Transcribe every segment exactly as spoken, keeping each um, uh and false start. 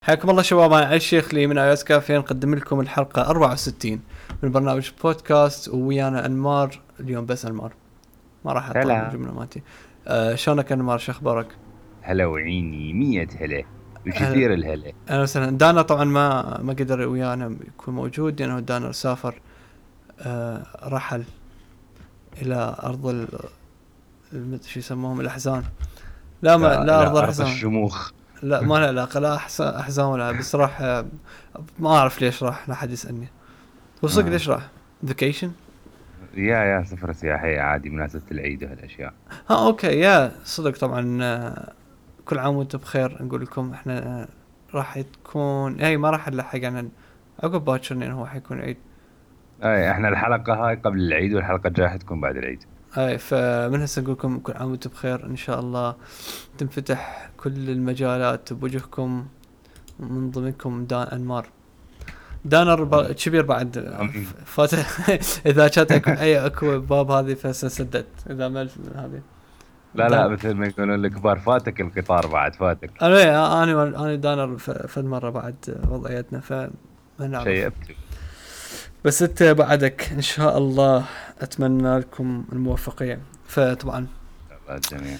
حياكم الله شباب، انا علي الشيخ لي من ايس كافيه، نقدم لكم الحلقه أربعة وستين من برنامج بودكاست، ويانا انمار اليوم. بس انمار ما راح اطول من هلا الجمله مالتي. أه شلونك انمار؟ شو اخبارك؟ هلا وعيني مية هلا أه وكثير الهلا. اهلا وسهلا. دانا طبعا ما ما قدر ويانا يكون موجود لانه دانا سافر، أه رحل الى ارض ال ال- شو يسموهم الاحزان. لا ما لا لا لا، ارض أرض الاحزان. الشموخ. لا ما له علاقه، لا أحس- احزان ولا، بس راح. أه ما اعرف ليش راح، لا حد يسالني. وصدق آه. ليش راح؟ فيكيشن. يا يا سفرة سياحية عادي، مناسبة العيد وهالأشياء. ها اوكي، يا صدق طبعا. آه، كل عام وانتم بخير. نقول لكم احنا آه، راح تكون اي ما راح نلحق يعني عقب باكر، لان هو حيكون عيد. أي إحنا الحلقة هاي قبل العيد، والحلقة الجاية حتكون بعد العيد. اي فمن هسه نقول لكم كل عام وانتم بخير، ان شاء الله تنفتح كل المجالات بوجهكم، من ضمنكم دان انمار. دانر ب- كبير بعد. آه، ف- آمين. فات. اذا كانت اكو اي اكو باب هذه فسدت اذا ما هذه. لا لا، دان مثل ما يقولون الكبار، فاتك القطار بعد فاتك. انا انا انا دانر ف- فد مره بعد وضعيتنا فما نعرف. شيء بس انت بعدك ان شاء الله. اتمنى لكم الموفقيه. فطبعا الجميع.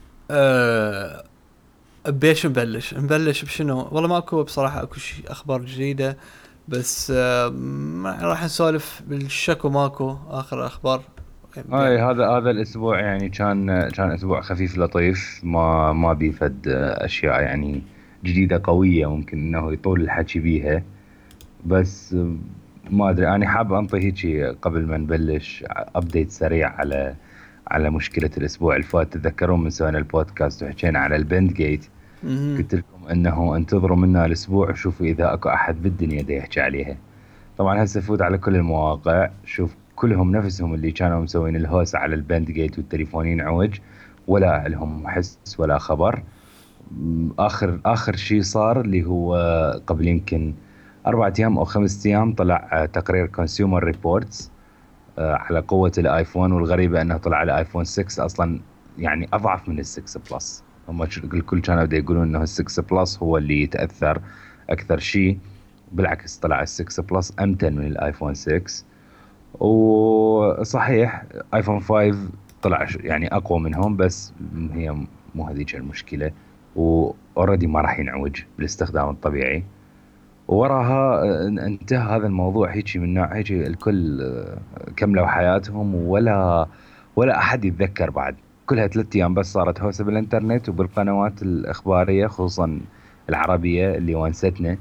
أه بيش نبلش نبلش بشنو؟ والله ماكو بصراحه اكو شيء اخبار جديده، بس أه ما- راح نسولف بالشكو ماكو اخر اخبار اي يعني. هذا هذا الاسبوع يعني كان كان اسبوع خفيف لطيف، ما ما بيفد اشياء يعني جديده قويه ممكن انه يطول الحكي بيها. بس ما ادري، انا حاب انطي هيجي قبل ما نبلش ابديت سريع على على مشكله الاسبوع اللي فات. تتذكرون من سوينا البودكاست وحكينا على البند جيت؟ مهم. قلت لكم انه انتظروا منا الاسبوع وشوفوا اذا اكو احد بالدنيا دا يحكي عليها. طبعا هسه فوت على كل المواقع، شوف كلهم نفسهم اللي كانوا مسوين الهوس على البند جيت والتليفونين عوج، ولا لهم حس ولا خبر. م، اخر اخر شيء صار اللي هو قبل يمكن اربعة ايام او خمسة ايام طلع آه، تقرير كونسيومر ريبورتس على قوة الايفون، والغريبة انه طلع على ايفون ستة اصلا يعني اضعف من الستة بلس. هم الكل كانوا بدا يقولون انه الستة بلس هو اللي يتاثر اكثر شيء، بالعكس طلع الستة بلس امتن من الايفون ستة. وصحيح ايفون خمسة طلع ش- يعني اقوى منهم، بس هي مو هذيك المشكله، واوريدي ما راح ينعوج بالاستخدام الطبيعي. ووراها آه، انتهى هذا الموضوع هيك من نوع هيك، الكل آه، كملوا حياتهم، ولا ولا احد يتذكر بعد. كلها ثلاث ايام بس صارت هوسه بالانترنت وبالقنوات الاخباريه، خصوصا العربيه اللي ونستنا.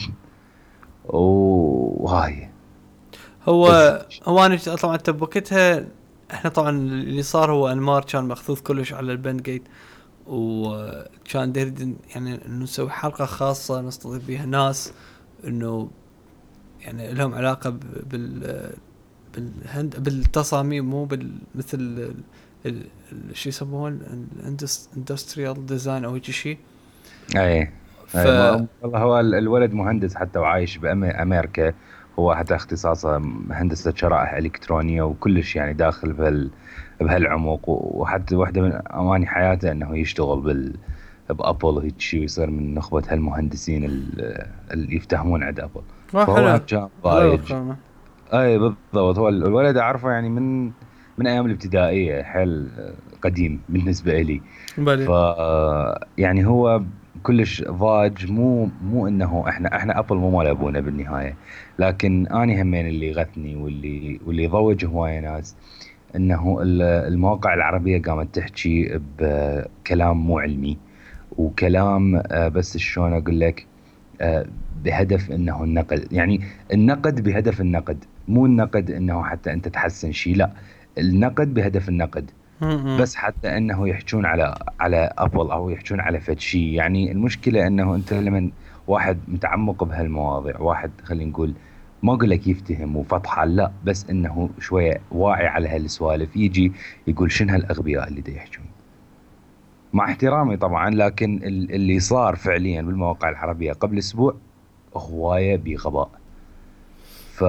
وهاي هو بس. هو انا طبعا تبوكتها. احنا طبعا اللي صار هو انمار كان مخذوذ كلش على البند جيت، وكان دير يعني انه نسوي حلقه خاصه نستضيف بيها ناس انه يعني لهم علاقه ب- بال بالهند بالتصاميم، مو بال مثل ال- ال- ال- شو يسموه الاندستريال ديزاين او هيك شيء. اي ف اي ما والله هو ال- الولد مهندس حتى وعايش بامريكا. هو حتى اختصاصه هندسة شرائح الكترونية وكلش يعني داخل بهال بهالعمق، و- وحتى واحدة من اماني حياته انه يشتغل بال بابل وهيك شيء، ويصير من نخبة هالمهندسين ال- اللي يفتهمون عند ابل. ما فهو هم حلو. كان الله ضايج. يوفقنا. اي بالضبط، هو الولد اعرفه يعني من من ايام الابتدائيه، حيل قديم بالنسبه لي. ف بالي. يعني هو كلش ضاج، مو مو انه احنا احنا ابل مو مال ابونا بالنهايه. لكن اني همين اللي غثني واللي واللي ضوج هوايه ناس، انه ال- المواقع العربيه قامت تحكي بكلام مو علمي، وكلام آه، بس شلون اقول لك، آه، بهدف انه النقد، يعني النقد بهدف النقد، مو النقد انه حتى انت تحسن شيء، لا، النقد بهدف النقد. م-م. بس حتى انه يحجون على على ابل او يحجون على فد شيء. يعني المشكله انه انت لما واحد متعمق بهالمواضيع، واحد خلينا نقول ما اقول لك يفتهم وفطحه، لا، بس انه شويه واعي على هالسوالف، يجي يقول شنو هالاغبياء اللي دا يحجون. مع احترامي طبعا، لكن ال- اللي صار فعليا بالمواقع العربيه قبل اسبوع هوايه بغباء. ف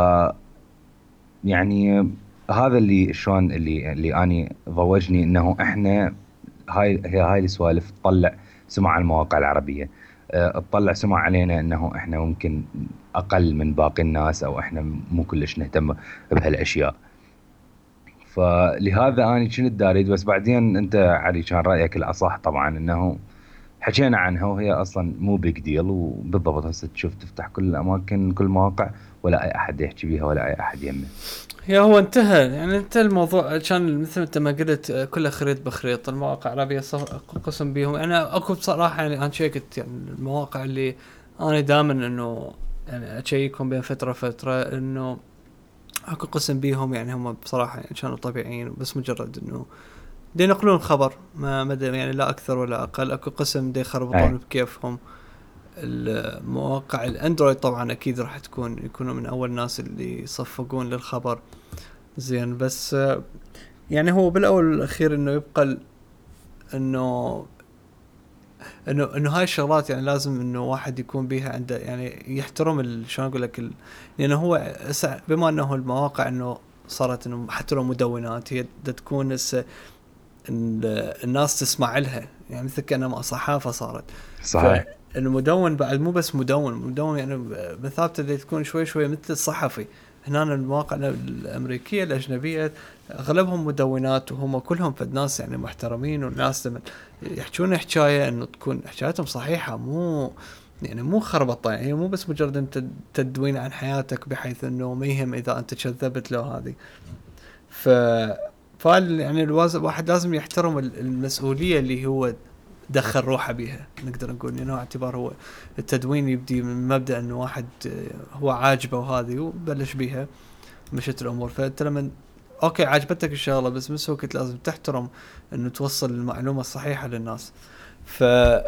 يعني هذا اللي شلون اللي اللي اني ضوجني انه احنا هاي هي هاي السوالف تطلع سمعة على المواقع العربيه. أه تطلع سمعة علينا انه احنا ممكن اقل من باقي الناس او احنا مو كلش نهتم بهالاشياء. فلهذا انا كنت داريد، بس بعدين انت علي كان رايك الاصح طبعا انه حكينا عنها وهي اصلا مو بيج ديل، وبالضبط هسه تشوف تفتح كل الاماكن كل المواقع ولا اي احد يحكي بيها ولا اي احد يمه. يا هو انتهى يعني انتهى الموضوع، كان مثل انت ما قلت كله خريط بخريط. المواقع العربيه قسم بيهم انا اكو بصراحه يعني انا شيكت يعني المواقع اللي انا دائما انه يعني اشيكهم بين فتره فتره انه اكو قسم بيهم يعني هم بصراحه يعني كانوا طبيعيين، بس مجرد انه دي ينقلون خبر ما مدى يعني لا اكثر ولا اقل. اكو قسم دي يخربطون بكيفهم. المواقع الاندرويد طبعا اكيد راح تكون يكونوا من اول ناس اللي يصفقون للخبر زين، بس يعني هو بالاول والاخير انه يبقى انه انه انه هاي الشغلات يعني لازم انه واحد يكون بيها عنده يعني يحترم شلون اقول لك لانه يعني هو بما انه المواقع انه صارت انه حتى لو مدونات هي تكون الناس تسمع لها يعني مثل كأنها صحافة صارت. صحيح. المدون بعد مو بس مدون مدون يعني مثابته اللي تكون شوي شوي مثل الصحفي. هنا المواقع الأمريكية الأجنبية أغلبهم مدونات وهم كلهم فد ناس يعني محترمين، والناس لما يحكون حكاية إنه تكون حكايتهم صحيحة مو يعني مو خربطة، يعني مو بس مجرد أنت تدوين عن حياتك بحيث إنه ما يهم إذا أنت كذبت له هذه. ف فال يعني الواحد لازم يحترم المسؤولية اللي هو دخل روحه بيها، نقدر نقول انه اعتبار هو التدوين يبدي من مبدأ انه واحد هو عاجبه وهذه وبلش بيها مشت الامور. فانت لما اوكي عجبتك الشغله بس بس وقت لازم تحترم انه توصل المعلومه الصحيحه للناس. ف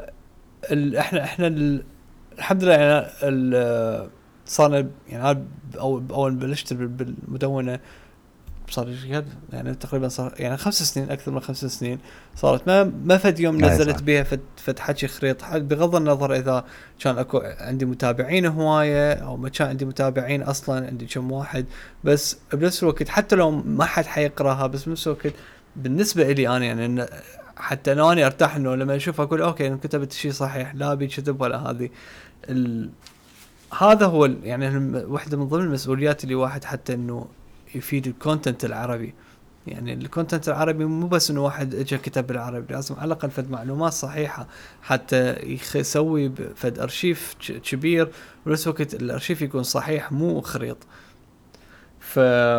احنا احنا ال... الحمد لله يعني صار يعني اول بلشت بالمدونه صار يعني تقريبا صار يعني خمس سنين اكثر من خمس سنين صارت ما ما فد يوم نزلت بها فد فد حكي خريط، بغض النظر اذا كان اكو عندي متابعين هوايه او ما كان عندي متابعين اصلا عندي كم واحد، بس بنفس الوقت حتى لو ما حد حيقراها بس بنفس الوقت بالنسبه لي انا يعني حتى لو انا ارتاح انه لما اشوف اقول اوكي انا كتبت شيء صحيح لا ابي كذب ولا هذه ال... هذا هو يعني واحده من ضمن المسؤوليات اللي واحد حتى انه يفيد الكونتنت العربي. يعني الكونتنت العربي مو بس انه واحد اجى كتب بالعربي، لازم على الاقل فد معلومات صحيحه حتى يسوي فد ارشيف كبير ونفس الوقت الارشيف يكون صحيح مو خريط. ف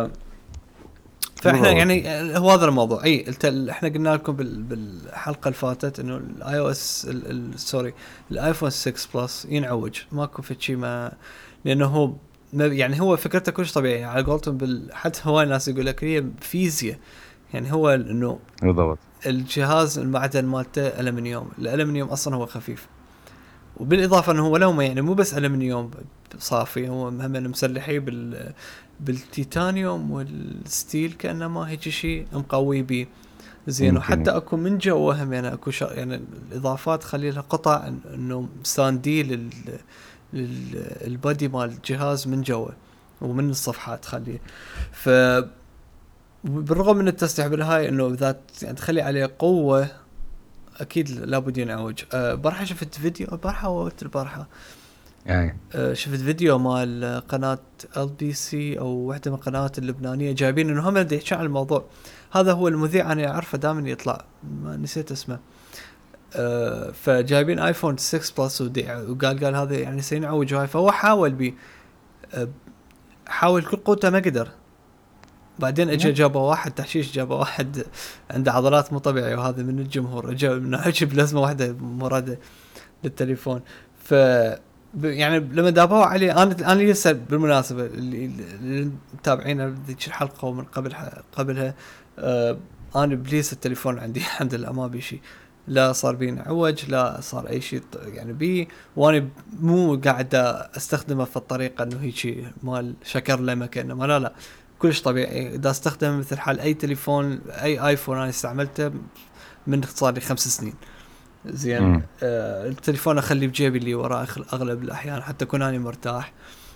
فاحنا يعني هو هذا الموضوع. اي احنا قلنا لكم بالحلقه اللي فاتت انه الاي او اس سوري الايفون ستة بلس ينعوج ماكو في شيء ما، لانه هو يعني هو فكرته كلش طبيعي على قولتهم بال... حتى هواي الناس يقول لك هي فيزياء. يعني هو انه بالضبط الجهاز المعدن مالته الومنيوم، الالومنيوم اصلا هو خفيف، وبالاضافه انه هو لو يعني مو بس الومنيوم صافي، هو هم مسلحيه بال بالتيتانيوم والستيل كانما هيك شيء مقوي بيه زين. وحتى اكو من جوا هم يعني اكو يعني الاضافات خلي لها قطع انه ساندي لل البادي مال الجهاز من جوا ومن الصفحات خليه. ف بالرغم من التسليح بالهاي انه ذات يعني تخلي عليه قوه اكيد لابد ينعوج. أه برحه شفت فيديو برحه وقت البارحه أه شفت فيديو مال قناه ال بي سي او واحده من القنوات اللبنانيه جايبين انه هم اللي يحكوا عن الموضوع هذا. هو المذيع انا اعرفه دائما يطلع ما نسيت اسمه. أه فجايبين ايفون ستة بلس وقال قال هذا يعني سينعوج هاي، فهو حاول بي أه حاول كل قوته ما قدر. بعدين اجى جابه واحد تحشيش جابه واحد عنده عضلات مو طبيعيه وهذا من الجمهور اجى من عجب لازمه واحده مراده للتليفون. ف يعني لما دابوا عليه انا انا لسه بالمناسبه اللي, اللي متابعين ذيك الحلقه ومن قبل قبلها أه انا بليس التليفون عندي الحمد لله ما بي شيء، لا صار بين عوج لا صار اي شيء يعني بي، وانا مو قاعد استخدمه في الطريقه انه هيك مال شكر لما كانه لا لا كلش طبيعي. اذا استخدم مثل حال اي تليفون اي ايفون انا استعملته من صار لي خمس سنين زين. آه التليفون اخليه بجيبي اللي وراه اغلب الاحيان حتى اكون انا مرتاح.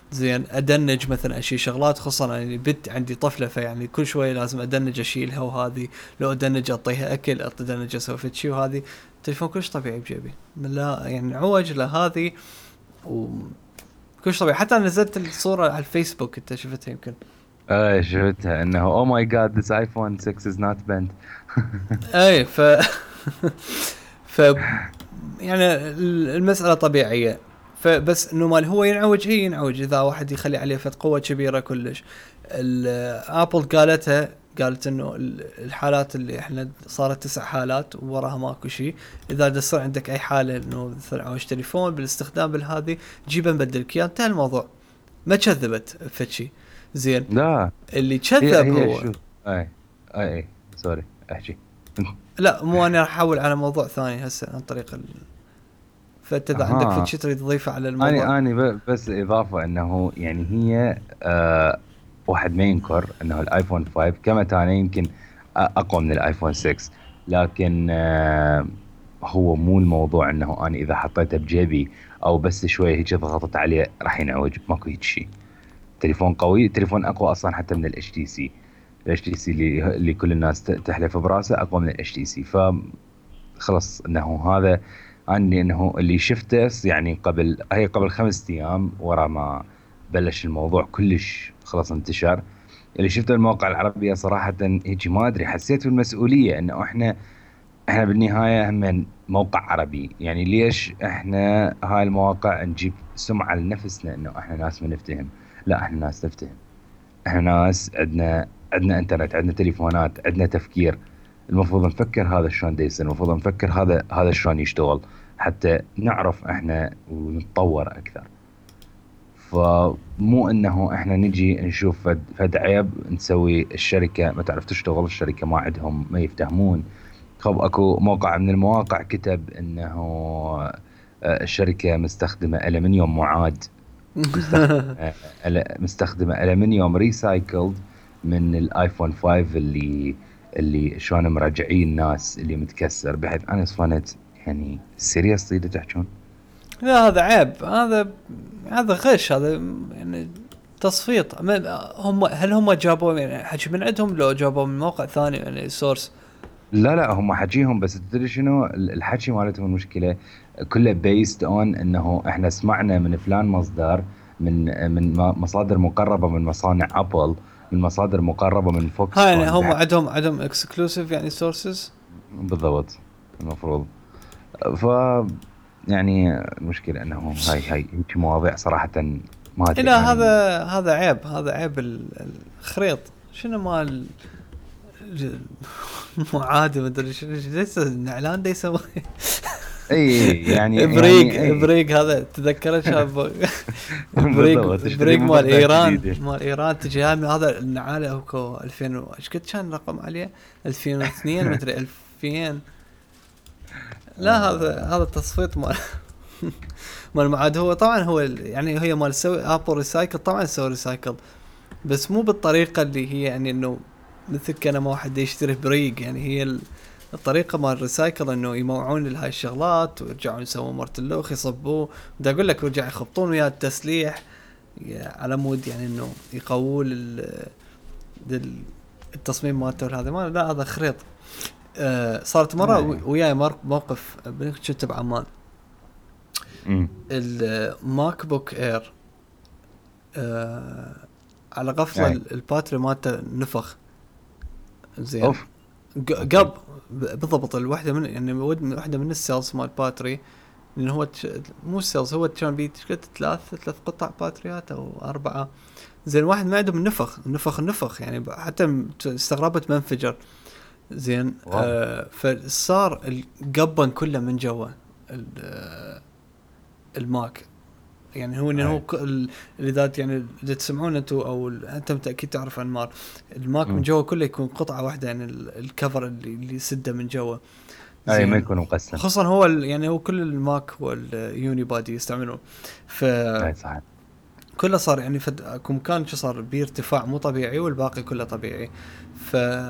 زين ادنج مثلا اشي شغلات، خصوصا يعني بنت عندي طفله، فيعني كل شويه لازم ادنج اشيلها، وهذه لو ادنج اعطيها اكل، ادنج اسوي فد شيء، وهذه التليفون كلش طبيعي بجيبي، لا يعني عوج لهذه وكلش طبيعي. حتى نزلت الصوره على الفيسبوك، انت شفتها يمكن. اه شفتها انه او ماي جاد ذس ايفون ستة از نوت بنت. اي ف ف يعني المساله طبيعيه. فبس انه مال هو ينعوج، هي ينعوج اذا واحد يخلي عليه فد قوه كبيره كلش. ابل قالتها، قالت انه الحالات اللي احنا صارت تسع حالات ووراها ماكو شيء، اذا تصير عندك اي حاله انه مثلا عوج تليفون بالاستخدام بالهذه جيبه نبدلك اياه، انتهى الموضوع. ما كذبت فشي. زين لا اللي هي كذب هي هو، شو اي اي اي سوري احكي. لا مو انا راح احول على موضوع ثاني هسه عن طريق ال... فانت اذا عندك فد ها شيء تريد تضيفه على الموضوع. اني اني ب- بس اضافه انه يعني هي آه واحد ما ينكر انه الايفون خمسة كما كان يمكن أ- اقوى من الايفون ستة، لكن آه هو مو الموضوع انه انا اذا حطيته بجيبي او بس شويه هيك ضغطت عليه راح ينعوج، ماكو هيك شيء. تليفون قوي، تليفون اقوى اصلا حتى من الاتش تي سي. الاتش تي سي اللي اللي كل الناس ت- تحلف براسه اقوى من الاتش تي سي. فخلص انه هذا عني انه اللي شفته يعني قبل هي قبل خمسة ايام ورا ما بلش الموضوع كلش خلاص انتشر. اللي شفته المواقع العربية صراحة هيك ما ادري، حسيت بالمسؤولية انه احنا احنا بالنهاية هم موقع عربي، يعني ليش احنا هاي المواقع نجيب سمعة لنفسنا انه احنا ناس ما نفتهم؟ لا احنا ناس نفتهم، احنا ناس عندنا عندنا انترنت، عندنا تليفونات، عندنا تفكير. المفروض نفكر هذا شلون دا يصير، المفروض نفكر هذا هذا شلون يشتغل حتى نعرف احنا ونتطور اكثر. فمو انه احنا نجي نشوف فد, فد عيب نسوي الشركة ما تعرف تشتغل، الشركة ما عندهم ما يفتهمون. خب اكو موقع من المواقع كتب انه آه، الشركة مستخدمة ألمنيوم معاد، مستخدمة أل- مستخدمة ألمنيوم ريسايكلد من الايفون خمسة اللي اللي شلون مرجعين الناس اللي متكسر، بحيث انا صفنت يعني سيريسلي تحكون. لا هذا عيب، هذا هذا غش، هذا يعني تصفيط. ما- هم هل هم جابوا يعني حكي من عندهم، لو جابوا من موقع ثاني يعني سورس؟ لا لا هم حكيهم، بس تدري شنو الحكي مالتهم المشكلة كله بيست اون انه احنا سمعنا من فلان مصدر، من من مصادر مقربة من مصانع ابل، من مصادر مقربة من فوكس ها يعني كون. هم عندهم عندهم اكسكلوسيف يعني سورسز. بالضبط المفروض. ف يعني المشكلة انه هاي هاي هيك مواضيع صراحة ما ادري لا اني. هذا هذا عيب، هذا عيب ال- الخريط. شنو مال معادي ما ادري شنو، ليس الاعلان ده يسوي اي يعني بريق يعني اي بريق هذا تذكرت شاب بريق بالضبط تشتري بريق مال مبردات ايران، جديدة. مال ايران تجي هذا النعاله هوكو ألفين و- ايش قد كان رقم عليه؟ ألفين واثنين مدري ألفين. لا هذا آه. هذا تصفيط مال مال معاد. هو طبعا هو ال- يعني هي مال سوي ابل ريسايكل، طبعا سوي ريسايكل بس مو بالطريقه اللي هي يعني انه مثل كان ما واحد يشتري بريق. يعني هي ال- الطريقه مال الريسايكل انه يموعون لهاي الشغلات ويرجعون يسوون مرتلوخ يصبوه، بدي اقول لك يرجع يخبطون وياه التسليح على مود يعني انه يقوون ال- ال- التصميم مالته. هذا ما لا هذا خريط. آه صارت مره آه. وياي مر- موقف كنت بعمان. أمم. الماك بوك اير آه على غفله اي الباتري مالته نفخ. زين اوف. ق- اوكي. قب بالضبط الوحده من يعني ود- واحده من السيلز مال باتري، لان هو تش... مو السيلز، هو كان بيه ثلاث ثلاث قطع باتريات او اربعه. زين واحد ما عندهم نفخ نفخ نفخ يعني ب- حتى م- استغربت ما انفجر. زين واو. آه فصار القبن كله من جوا ال- آه، الماك. يعني هو انه هو اي. ك- ال- اللي ذات يعني اذا تسمعون انتم او ال- انت بالتاكيد تعرف انمار الماك من أمم. جوا كله يكون قطعه واحده، يعني ال- الكفر اللي اللي يسده من جوا. اي ما زين يكون مقسم. خصوصا هو ال- يعني هو كل الماك هو اليوني بادي يستعملون، اي فكله صح. صار يعني فد اكو مكان شو صار بارتفاع مو طبيعي والباقي كله طبيعي. فما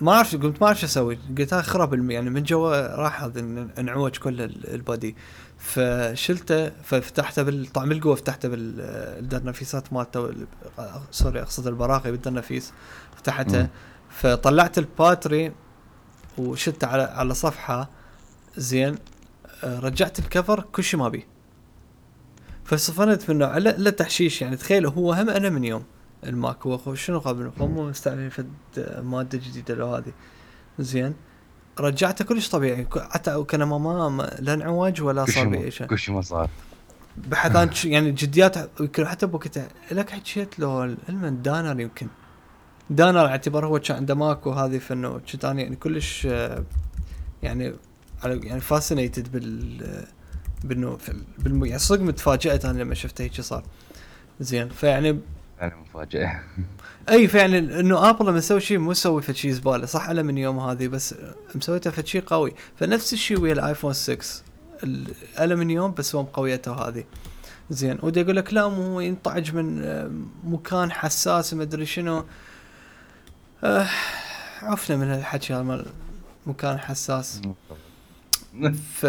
ما اعرف، قلت ما اعرف شو اسوي، قلت هاي خرب الم- يعني من جوا راح هذا انعوج كل ال- البادي. فشلته ففتحته بال طعم القوه، فتحته بالدرنفيسات مالته ال- سوري اقصد البراغي بالدرنفيس، فتحته. مم. فطلعت الباتري وشلته على على صفحه زين. آه، رجعت الكفر كل شيء ما بي، فصفنت منه على لا تحشيش. يعني تخيل هو هم انا من يوم الماك هو شنو قبل هم مستعملين فد ماده جديده لو هذه زين. رجعته كلش طبيعي، ك- حتى كان ما ما لا انعوج ولا كل صار شيء بي ما اي شيء. كل شيء ما صار. بحث عن ش- يعني جديات يمكن حتى بوقتها لك حكيت له علما دانر، يمكن دانر اعتبر هو كان عنده ماك وهذه فانه كنت انا يعني كلش آه، يعني على- يعني فاسينيتد بال آه، بانه في ال- بالم... يعني صدق متفاجئت انا لما شفته هيك صار زين. فيعني انا مفاجاه. اي فعلا انه ابل لما يسوي شيء مو يسوي فد شيء زباله صح على من يوم هذه، بس مسويته فد شيء قوي. فنفس الشيء ويا الايفون ستة الالمنيوم بس هو مقويته هذه زين. ودي اقول لك لا مو ينطعج من آه، مكان حساس ما ادري شنو. آه عفنا من الحكي هذا مال مكان حساس. ف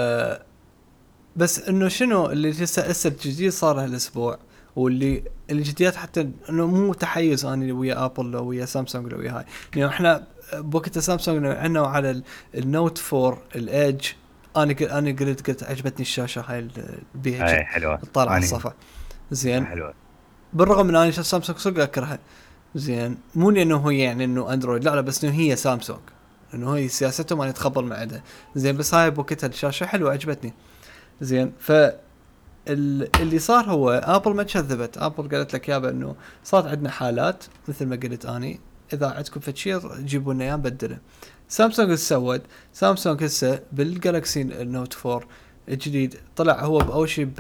بس انه شنو اللي لسه هسه الجديد صار هالاسبوع، واللي الجديات حتى انه مو تحيز اني ويا ابل لو ويا سامسونج لو ويا هاي. يعني احنا بوقت سامسونج عندنا على ال- النوت فور الايدج، انا ق- انا قلت قلت عجبتني الشاشه هاي ال- بيها اي حلوه طالعه على أنا- الصفحه زين. حلوه. بالرغم من اني سامسونج صدق اكرهها زين، مو لانه هي يعني انه اندرويد لا لا، بس انه هي سامسونج انه هي سياستهم ما يتقبل مع عندها زين. بس هاي بوقتها الشاشه حلوه عجبتني زين. ف ال- اللي صار هو ابل ما كذبت، ابل قالت لك يابا انه صارت عندنا حالات مثل ما قلت اني، اذا عندكم فد شيء جيبوا لنا اياه نبدله. سامسونج ايش سوت؟ سامسونج هسه بالجالكسي نوت فور الجديد طلع هو باول شيء ب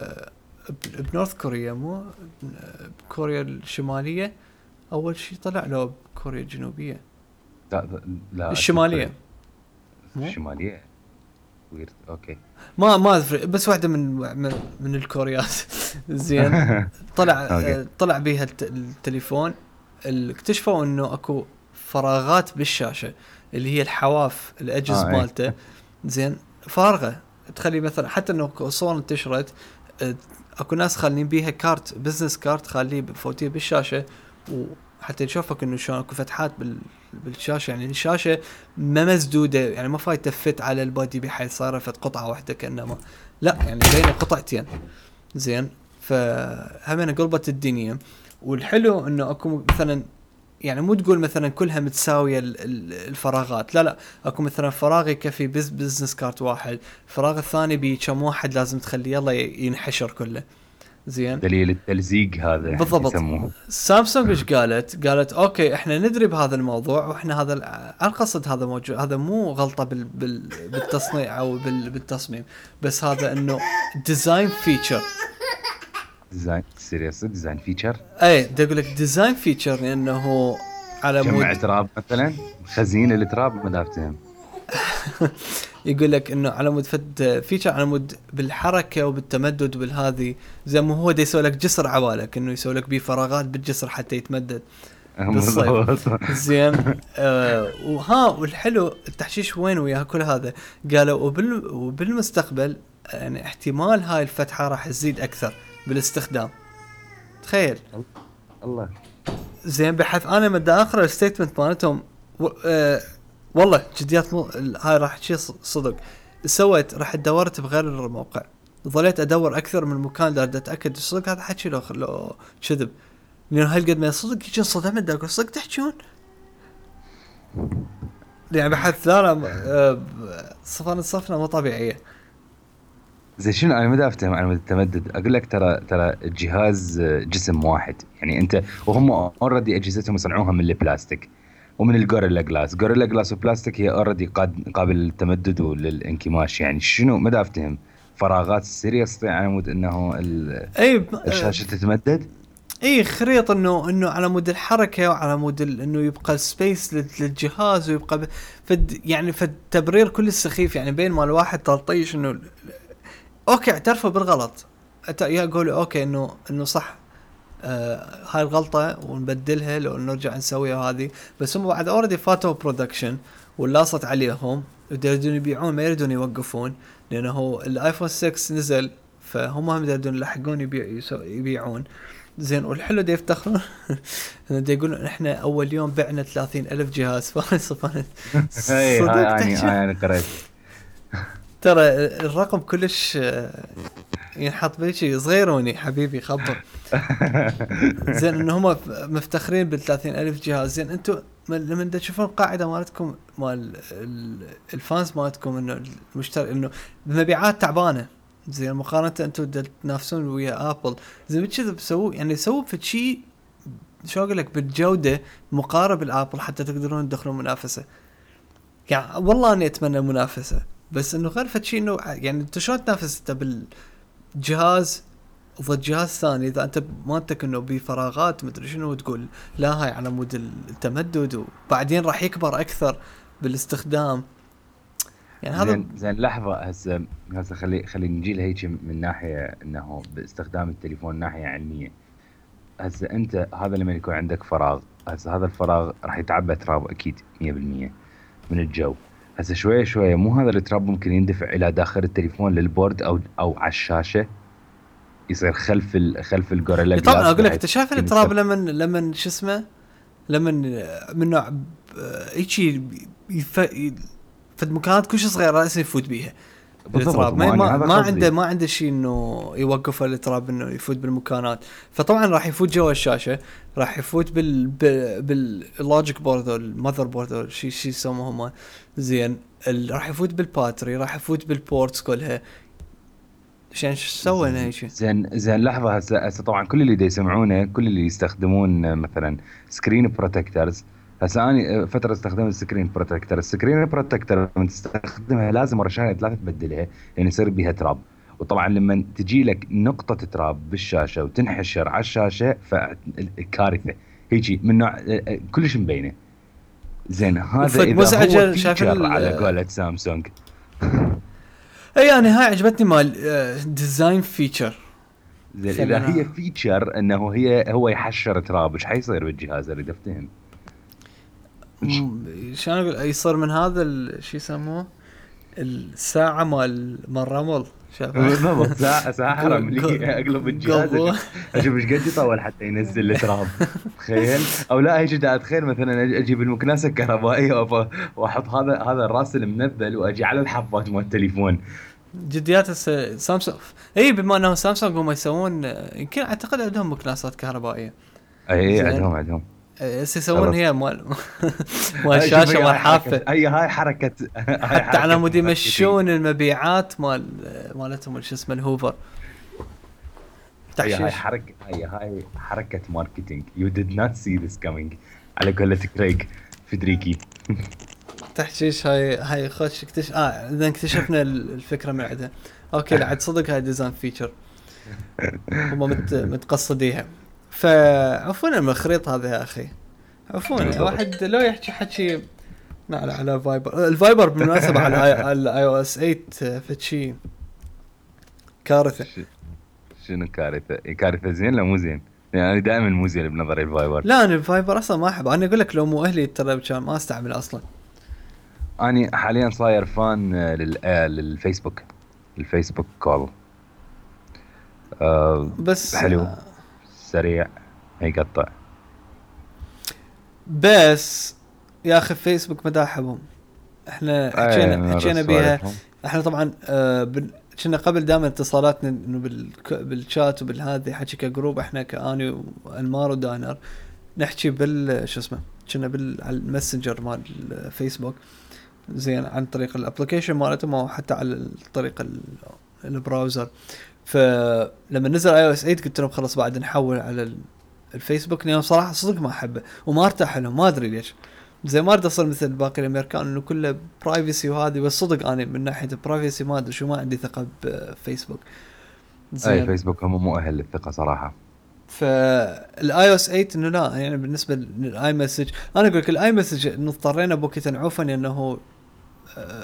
ب- بنورث كوريا، مو بكوريا الشماليه. اول شيء طلع له بكوريا الجنوبيه لا لا الشماليه، مو الشماليه ويرد. اوكي. ما ما ادري بس واحده من من, من الكوريات زين. طلع أوكي. آه، طلع بيها الت- التليفون. ال- اكتشفوا انه اكو فراغات بالشاشه اللي هي الحواف الاجز آه، أي. مالته زين فارغه. تخلي مثلا حتى انه صور انتشرت آه، اكو ناس خالين بيها كارت بزنس كارت خاليه فوتيه بالشاشه، وحتى يشوفك انه شلون اكو فتحات بال بالشاشه. يعني الشاشه ما مسدوده، يعني ما فايته فت على البادي بحيث صارت قطعه واحده كانما لا، يعني بين قطعتين زين. فهمنا قلبت الدنيا. والحلو انه اكو مثلا يعني مو تقول مثلا كلها متساويه ال- ال- الفراغات، لا لا، اكو مثلا فراغ يكفي بز بزنس كارت واحد، الفراغ الثاني بكم واحد لازم تخليه يلا ي- ينحشر كله زين. دليل التلزيق هذا بالضبط. يسموه. سامسونج ايش قالت؟ قالت اوكي احنا ندري بهذا الموضوع، واحنا هذا ال- على القصد هذا موجود، هذا مو غلطه بال بال بالتصنيع او بال بالتصميم، بس هذا انه ديزاين فيتشر. ديزاين سيريس ديزاين فيتشر. اي بدي اقول لك ديزاين فيتشر لانه على جمع مود تراب مثلا، خزين التراب ما دافتهم. يقول لك انه على مود فد فيتشر على مود بالحركه وبالتمدد وبالهذه، زي ما هو دا يسوي لك جسر عبالك انه يسوي لك بيه فراغات بالجسر حتى يتمدد بالصيف بالضبط. زين. آه وها والحلو التحشيش وين وياها كل هذا. قالوا وبال وبالمستقبل يعني احتمال هاي الفتحه راح تزيد اكثر بالاستخدام. تخيل الله. زين. بحيث انا مدى اخر الستيتمنت مالتهم و... آه والله جديات مو... هاي راح شيء صدق سويت، راح دورت بغير الموقع، ظليت ادور اكثر من مكان لأرد اتاكد صدق هذا حكي لو لو كذب، لانه هالقد ما صدق يجي صدمت اقول صدق تحكون يعني. بحث لا لا آه، صفن الصفنه مو طبيعيه. زي شنو انا ما افتهم على مود التمدد. اقول لك ترى ترى الجهاز جسم واحد، يعني انت وهم اوريدي اجهزتهم يصنعوها من البلاستيك ومن الجوريلا جلاس. جوريلا جلاس وبلاستيك هي اوريدي قابل للتمدد وللانكماش. يعني شنو ما افتهم فراغات سيريس على مود انه اي ب... الشاشه تتمدد. اي خريط انه انه على مود الحركه وعلى مود ال... انه يبقى سبيس للجهاز ويبقى ب... فد يعني فد تبرير كل السخيف يعني بين ما الواحد تلطيش انه اوكي اعترفوا بالغلط يا قولوا اوكي انه انه صح آه هاي الغلطه ونبدلها لو نرجع نسويها هذه. بس هم بعد اوريدي فاتوا برودكشن واللاصت عليهم، يريدون يبيعون ما يريدون يوقفون، لانه هو الايفون ستة نزل فهم هم يريدون يلحقون يبيع يبيعون. زين والحلو دي يفتخرون دي يقولون احنا اول يوم بعنا ثلاثين ألف جهاز. فانا هاي هاي هاي انا قريت. ترى الرقم كلش ينحط بيشي صغيروني حبيبي خبر. زين ان هم مفتخرين بال ثلاثين ألف جهاز. زين انتم لما تشوفون القاعده مالتكم مال الفانز مالتكم انه المشتري انه المبيعات تعبانه، زين مقارنه انتم تنافسون ويا ابل. زين كذا بسووا يعني سووا في شيء شو اقول لك بالجوده مقارب الابل حتى تقدرون تدخلون منافسه. يعني والله اني اتمنى منافسه، بس انه غير فشي انه يعني انت شلون تنافس انت بالجهاز وضد جهاز ثاني اذا انت مالتك انه بفراغات مدري شنو تقول لا هاي على مود التمدد وبعدين راح يكبر اكثر بالاستخدام. يعني هذا زين زين لحظه. هسه هسه خلي خلي نجي لهيك من ناحيه انه باستخدام التليفون ناحيه علميه. هسه انت هذا لما يكون عندك فراغ، هسه هذا الفراغ راح يتعبى تراب اكيد مية بالمية من الجو. هسه شويه شويه مو هذا التراب ممكن يندفع الى داخل التليفون للبورد او او على الشاشه، يصير خلف ال... خلف الجوريلا جلاس. طبعا اقول لك انت شايف التراب لما لما شو اسمه لما من نوع هيك يف... في مكانات كلش صغيره راسه يفوت بيها التراب. ما ما, ما عنده ما عنده شيء انه يوقف التراب انه يفوت بالمكانات. فطبعا راح يفوت جوا الشاشه، راح يفوت بال باللوجيك بورد او المذر بورد او شيء شيء يسموهم. زين ال... راح يفوت بالباتري، راح يفوت بالبورتس كلها. عشان شو سوينا هيك؟ زين زين لحظه. هسه هسه طبعا كل اللي دا يسمعونه كل اللي يستخدمون مثلا سكرين بروتكترز. هسه انا فتره استخدمت السكرين بروتكتر. السكرين بروتكتر لما تستخدمها لازم مرشان ثلاثه تبدلها لان يصير بها تراب. وطبعا لما تجي لك نقطه تراب بالشاشه وتنحشر على الشاشه فكارثه هيجي من نوع كلش مبينه. زين هذا اذا هو فيتشر على قولة سامسونج. اي يعني هاي عجبتني مال ديزاين فيتشر. زين اذا هي فيتشر انه هي هو يحشر تراب ايش حيصير بالجهاز؟ اريد افتهم شلون اقول يصير من هذا الشيء يسموه الساعه مال مال رمل. بالضبط ساعه ساحره رمليه اقلب الجهاز اشوف ايش قد يطول حتى ينزل التراب. تخيل. او لا هيك دا اتخيل مثلا اجيب المكنسه الكهربائيه واحط هذا هذا الراس المنذل واجي على الحفاظ مال التليفون. جديات سامسونج اي بما انه سامسونج هم يسوون يمكن اعتقد عندهم مكنسات كهربائيه. اي عندهم عندهم هسه يسوون هي مال مال الشاشه مال حافه. هي هاي حركه حتى على مود يمشون المبيعات مال مالتهم شو اسمه الهوفر. هي هاي حركه هي هاي حركه ماركتينج. يو ديد نوت سي ذس كامينج على قولة كريغ فيدريكي. تحشيش هاي هاي خش اكتشف اه اذا اكتشفنا الفكره من عندها. اوكي لا عاد صدق هاي ديزاين فيتشر هم مت متقصديها. فعفونا من الخريط هذا يا اخي عفونا. واحد لو يحكي حكي على على فايبر. الفايبر بالمناسبه على الاي او اس ثمانية فتشي كارثه. شنو كارثه؟ كارثه زين لا مو زين؟ يعني دائما مو زين بنظري الفايبر. لا انا الفايبر اصلا ما احب. انا اقول لك لو مو اهلي ترى كان ما استعمل اصلا. اني حاليا صاير فان للفيسبوك. الفيسبوك كول أه بس حلو سريع يقطع. بس يا اخي فيسبوك مداحبهم. احنا حكينا حكينا بيها. احنا طبعا آه كنا قبل دائما اتصالاتنا انه بالشات وبالهذه حكي كجروب احنا كاني والمار ودانر نحكي بال شو اسمه كنا بال على الماسنجر مال الفيسبوك. زين عن طريق الابلكيشن مالتهم او حتى على طريق البراوزر. فلما نزل اي او اس ثمانية قلت لهم خلاص بعد نحول على الفيسبوك لانه صراحه صدق ما احبه وما ارتاح لهم ما ادري ليش. زي ما اريد اصير مثل باقي الامريكان انه كله برايفسي وهذه. بس صدق انا من ناحيه البرايفسي ما ادري شو ما عندي ثقه بفيسبوك. اي فيسبوك هم مو اهل للثقه صراحه. فالاي او اس ثمانية انه لا يعني بالنسبه للاي مسج انا اقول لك الاي مسج انه اضطرينا بوقت نعوفا انه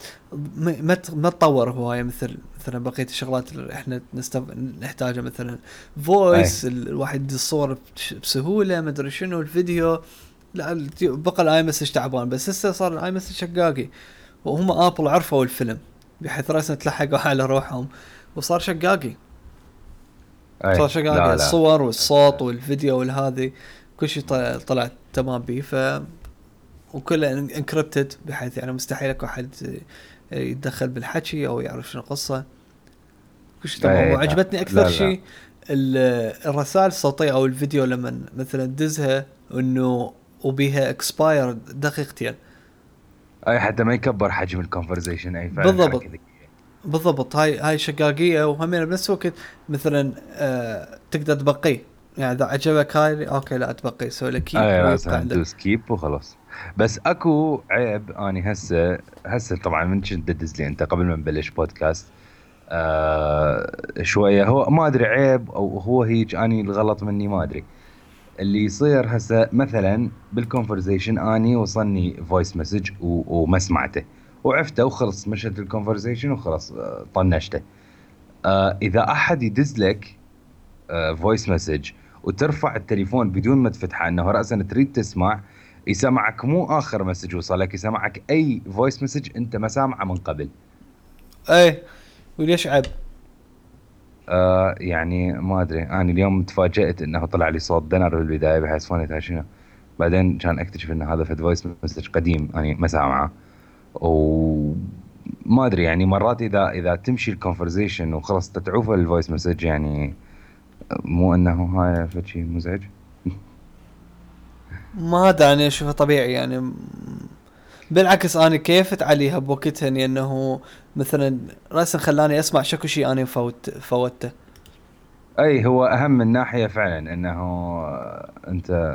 ما ما ت- ما تطور هوايه مثل مثلا بقيه الشغلات اللي احنا نستف... نحتاجها، مثلا اي فويس الواحد يدي الصور بش- بسهوله، ما ادري شنو الفيديو. لا ال- بقى الاي مسج تعبان، بس هسه صار الاي مسج شقاقي، وهم ابل عرفوا الفيلم بحيث راسا تلحقوا على روحهم وصار شقاقي. صار اي شقاقي لا لا الصور والصوت والفيديو والهذي كل شيء طلع, طلع تمام بيه. ف وكله انكربتد بحيث يعني مستحيل اكو احد يتدخل بالحكي او يعرف شنو القصه. كل شيء تمام. اي لا وعجبتني اكثر لا لا شيء ال- الرسائل الصوتيه او الفيديو لما مثلا تدزها انه وبيها اكسباير دقيقتين. اي حتى ما يكبر حجم الكونفرزيشن، اي فعلا بالضبط حركه ذكيه. بالضبط. هاي هاي شقاقيه، وهمين بنفس الوقت مثلا آه تقدر تبقيه. يعني اذا عجبك هاي اوكي لا تبقيه، سوي له كيب اي ويبقى راسا عندك. ندوس كيب وخلاص. بس اكو عيب اني هسه هسه طبعا من كنت تدز لي انت قبل ما نبلش بودكاست. آه شويه هو ما ادري عيب او هو هيك اني الغلط مني ما ادري. اللي يصير هسه مثلا بالكونفرزيشن اني وصلني فويس مسج وما سمعته وعفته وخلص مشت الكونفرزيشن وخلص آه، طنشته. آه اذا احد يدز لك فويس مسج وترفع التليفون بدون ما تفتحه انه راسا تريد تسمع، يسمعك مو اخر مسج وصلك، يسمعك اي فويس مسج انت ما سامعه من قبل. ايه وليش عيب؟ آه يعني ما ادري انا اليوم تفاجأت انه طلع لي صوت دنر بالبدايه بحيث فونتها شنو. بعدين كان اكتشف ان هذا فد فويس مسج قديم يعني ما سامعه. وما ادري يعني مرات اذا اذا تمشي الكونفرزيشن وخلص تتعوف الفويس مسج يعني مو انه هاي فد شيء مزعج. ما ادري، انا اشوفه طبيعي يعني. م- بالعكس انا كيفت عليها بوقتها، لانه مثلا راسا خلاني اسمع شكو شيء انا فوت فوتته. اي هو اهم من ناحيه فعلا انه انت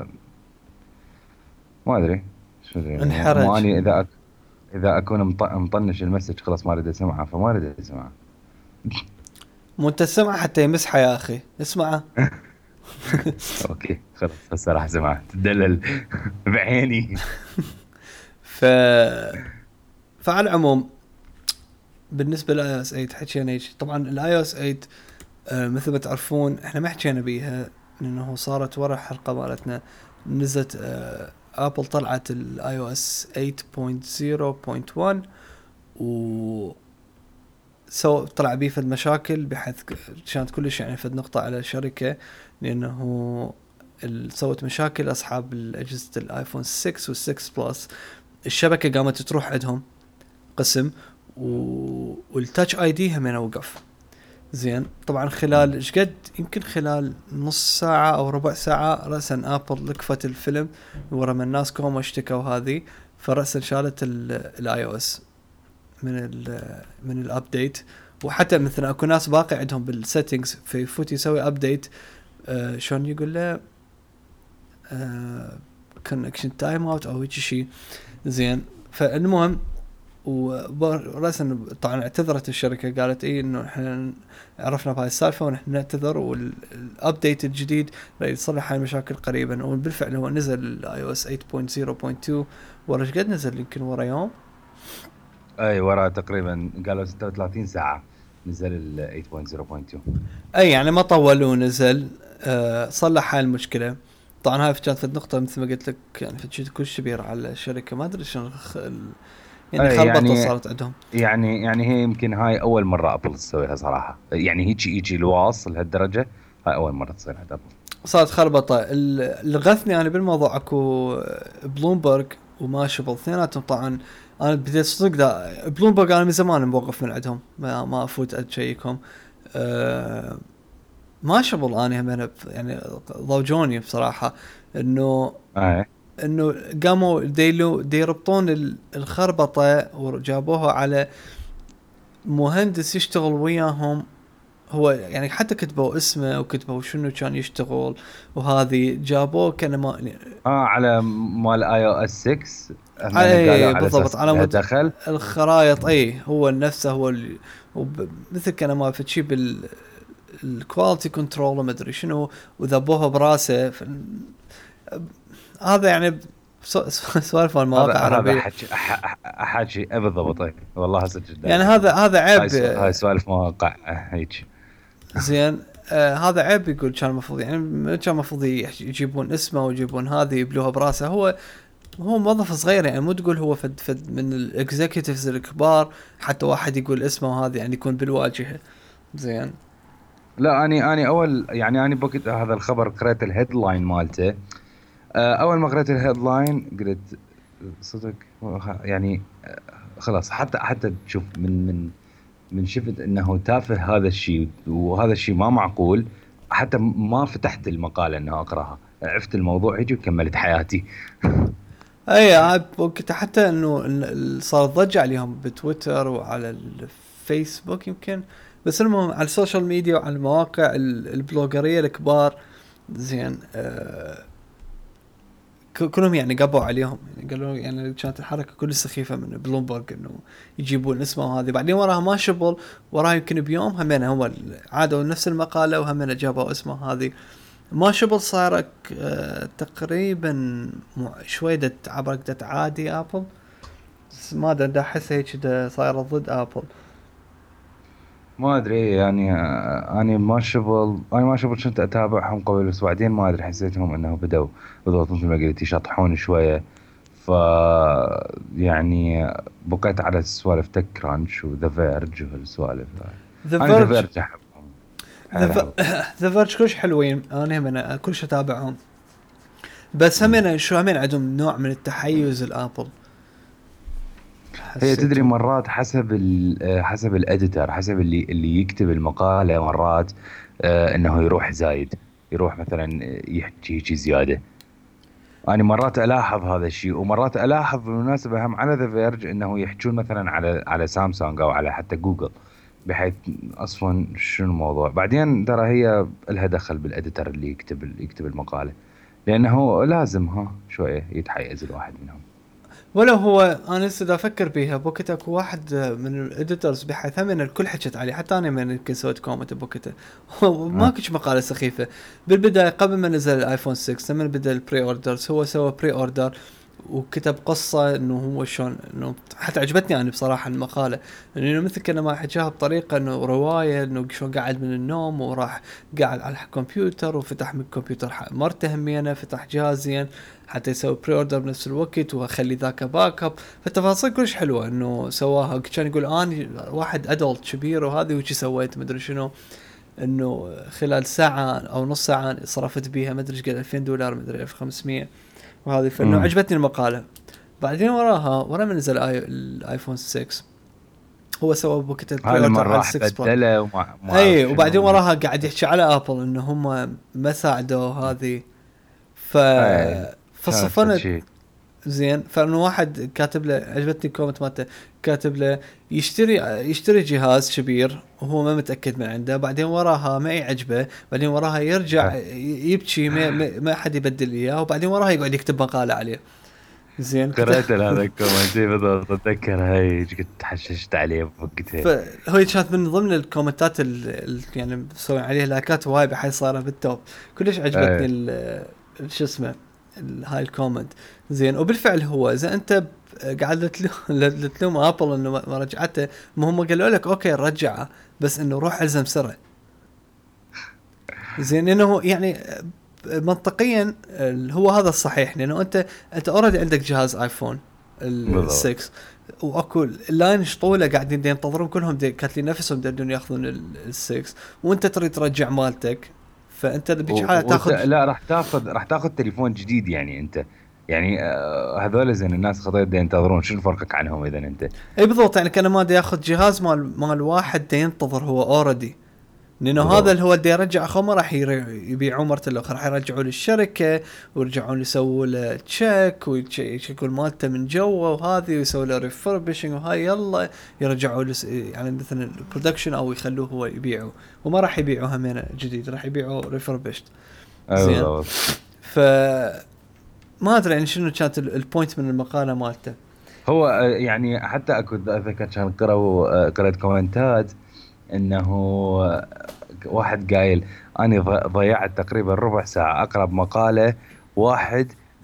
ما ادري شو ادري يعني مو مو انحرج. اني اذا أك اذا اكون مط- مطنش المسج خلاص ما اريد اسمعه فما اريد اسمعه. مو انت السمعه حتى يمسحه يا اخي، اسمعه. اوكي خلاص هسه راح اسمعه تدلل بعيني. ف فعلى العموم بالنسبه للاي او اس ثمانية حكينا هيك. طبعا الاي او اس ثمانية آه مثل ما تعرفون احنا ما حكينا بيها لانه صارت ورا الحلقه مالتنا. نزلت آه ابل طلعت الاي او اس ثمانية نقطة صفر نقطة واحد و سو طلع بيه فد مشاكل بحيث ك- كانت كلش يعني فد نقطة على الشركة، لأنه ال- سوت مشاكل أصحاب أجهزة الآيفون ستة والستة بلس. الشبكة قامت تروح عندهم قسم، و... والتاتش اي دي همين وقف. زين طبعا خلال ايش قد يمكن خلال نص ساعة او ربع ساعة رأسا ابل لقفت الفيلم ورا ما الناس كوم اشتكوا هذه. فرأسا شالت الاي او اس من ال من الابديت. وحتى مثلا اكو ناس باقي عندهم بالسيتنجز في فوت يسوي ابديت آه شلون يقول له كونكشن تايم اوت او هيك شيء. زين فالمهم وراسا طبعا اعتذرت الشركه، قالت ايه انه احنا عرفنا بهاي السالفه ونحن نعتذر، والابديت الجديد راح يصلح هاي المشاكل قريبا. وبالفعل هو نزل الاي او اس ثمانية نقطة صفر نقطة اثنين ورا ايش قد نزل يمكن ورا يوم. اي ورا تقريبا قالوا ستة وثلاثين ساعه نزل ال ثمانية نقطة صفر نقطة اثنين. اي يعني ما طول ونزل آه صلح هاي المشكله. طبعا هاي كانت في نقطه مثل ما قلت لك يعني في شيء كل كبير على الشركه، ما ادري شلون خ... يعني اي خربطه يعني صارت عندهم. يعني يعني هي يمكن هاي اول مره ابل تسويها صراحه، يعني هيجي هيجي الواصل لهالدرجه. هاي اول مره تصير عند ابل. صارت خربطه. ال- اللي غثني انا بالموضوع اكو بلومبرج وماشبل اثنيناتهم. طبعا انا بديت صدق دا بلومبرج انا من زمان موقف من عندهم، ما, ما افوت اشيكهم. أه ماشبل انا هم يعني ضوجوني بصراحه انه اي انه قاموا ديلو دي يربطون ال- الخربطه وجابوها على مهندس يشتغل وياهم. هو يعني حتى كتبوا اسمه وكتبوا شنو كان يشتغل، وهذه جابوه كان ما اه على مال اي او اس ستة. هم أنا قالوا اي على بالضبط اساس على لها مد دخل. الخرايط. اي هو نفسه هو اللي مثل كان ما في شيء بال الكواليتي كنترول ما ادري شنو، وذبوها براسه. ف... هذا يعني سوالف المواقع هذا هذا العربيه. حكي أح- أح- احكي بالضبط. إي. والله هسه جدا يعني هذا هذا هاي عيب. سو- هاي سوالف مواقع هيك. زين. آه هذا عيب. يقول كان المفروض يعني كان المفروض يجيبون اسمه ويجيبون هذه يبلوها براسه. هو هو موظف صغير يعني، مو تقول هو فد فد من الاكزيكتيفز الكبار حتى واحد يقول اسمه وهذا يعني يكون بالواجهه. زين. لا اني اني اول يعني اني بوقت هذا الخبر قرأت الهيدلاين مالته. آه، اول ما قرأت الهيدلاين قلت صدق يعني. آه، خلاص حتى حتى تشوف من من من شفت انه تافه هذا الشيء وهذا الشيء ما معقول. حتى ما فتحت المقالة انه اقراها، عرفت الموضوع هيك وكملت حياتي. اي عيب وقت حتى انه ال- صار ضجة عليهم بتويتر وعلى الفيسبوك يمكن. بس المهم على السوشيال ميديا وعلى المواقع ال- البلوجرية الكبار. زين. آه ك- كلهم يعني قبوا عليهم يعني قالوا يعني كانت الحركة كل سخيفة من بلومبرج انه يجيبون اسمه وهذه. بعدين وراها ما شبل وراها يمكن بيوم همين هو ال- عادوا نفس المقالة وهمين جابوا اسمه هذه. ما شبل صارك آه تقريبا مع- شوي دت عبرك دت عادي ابل. بس ما ادري دا احس هيك دا صايره ضد ابل. ما ادري يعني. آه، اني ما شغل انا ما شغل كنت اتابعهم قبل، بس بعدين ما ادري حسيتهم انه بدوا بدوا مثل ما قلت يشطحون شويه. ف يعني بقيت على سوالف تك كرانش وذا فيرج والسوالف هاي. ذا انا ذا فيرج. فيرج احبهم. ذا حلو. ذا فيرج كلش حلوين. انا هم كلش اتابعهم. بس همين شو همين عندهم نوع من التحيز الابل. هي تدري حسيتهم. مرات حسب ال آه، حسب الاديتر، حسب اللي اللي يكتب المقاله مرات. آه، انه يروح زايد، يروح مثلا يحكي هيك زياده. أنا مرات ألاحظ هذا الشيء، ومرات ألاحظ بالمناسبة هم على ذا فيرج إنه يحجون مثلا على على سامسونج أو على حتى جوجل، بحيث أصلا شنو الموضوع. بعدين ترى هي لها دخل بالإديتر اللي يكتب يكتب المقالة، لأنه لازم ها شوية يتحيز الواحد منهم. ولو هو انا لسه افكر بيها بوقتها اكو واحد من الاديتورز بحيث هم الكل حكت عليه حتى انا من يمكن سويت كومنت بوقتها. ما ها كنت مقاله سخيفه. بالبدايه قبل ما نزل الايفون ستة لما بدا البري اوردرز هو سوى بري اوردر وكتب قصة انه هو شلون انه حتى عجبتني انا بصراحة المقالة. انه مثل كان ما حكاها بطريقة انه رواية انه شلون قاعد من النوم وراح قاعد على الكمبيوتر وفتح من الكمبيوتر مرته همينة فتح جهازين حتى يسوي بري اوردر بنفس الوقت واخلي ذاك باك اب. فالتفاصيل كلش حلوة انه سواها. كان يقول اني واحد ادولت كبير وهذه وشي سويت مدري شنو. انه خلال ساعة او نص ساعة صرفت بيها مدري قد ألفين دولار مدري ألف وخمسمية وهذه. فانه امم عجبتني المقالة. بعدين وراها ورا ما نزل آي الايفون ستة هو سوى بوكيت البري هذا من اوردر على راح ستة برو. بدله وما ما اعرف اي وبعدين شنو. وراها قاعد يحكي على ابل انه هم ما ساعدوا هذه. ف اي كانت فد فصفنت. شيء. زين. فانه واحد كاتب له عجبتني الكومنت مالته كاتب له يشتري يشتري جهاز كبير وهو ما متاكد من عنده. بعدين وراها ما يعجبه. بعدين وراها يرجع ي- يبكي ما ما ما حد يبدل اياه. وبعدين وراها يقعد يكتب مقاله عليه. زين كنت. قرأت هذا الكومنت بالضبط، اتذكر هاي كنت تحششت عليه بوقتها. فهي كانت من ضمن الكومنتات اللي يعني مسوي عليها لايكات وهاي بحيث صار بالتوب. كلش عجبتني اي ال- شو اسمه ال- هاي الكومنت. زين. وبالفعل هو اذا انت ب- قاعد تلوم تلوم ابل انه ما ما رجعته. ما هم قالوا لك اوكي رجعه بس انه روح الزم سره. زين. انه يعني منطقيا ال- هو هذا الصحيح لانه انت انت اوريدي عندك جهاز ايفون بالضبط. ال6 واكو اللاين طويله قاعدين دي ينتظرون كلهم دي كاتلين نفسهم بدهم ياخذون ال6 وانت تريد ترجع مالتك. فانت بيجي حاله و... وت... تاخذ. لا راح تاخذ راح تاخذ تليفون جديد يعني انت. يعني آه، هذول زين الناس خطير دا ينتظرون، شنو فرقك عنهم اذا انت. اي بالضبط. يعني كان ما دا ياخذ جهاز مال مال واحد دا ينتظر هو اوريدي. لانه هذا بالضبط. اللي هو اللي يرجع اخوه ما راح ير- يبيعوه مرته الاخرى. راح يرجعوا للشركه ويرجعون يسووا له تشيك ويشيكوا مالته من جوا وهذه ويسووا له ريفربشنج وهاي يلا يرجعوا له يعني مثلا البرودكشن او يخلوه هو يبيعه. وما راح يبيعوا همينه جديد راح يبيعوا ريفربشت. اي زين. بالضبط. ف ما ادري يعني شنو كانت ال- البوينت من المقاله مالته. هو آه، يعني حتى اكو اذكر كان قرأوا آه، قرأت كومنتات انه آه، واحد قايل اني ض- ضيعت تقريبا ربع ساعة اقرب مقالة واحد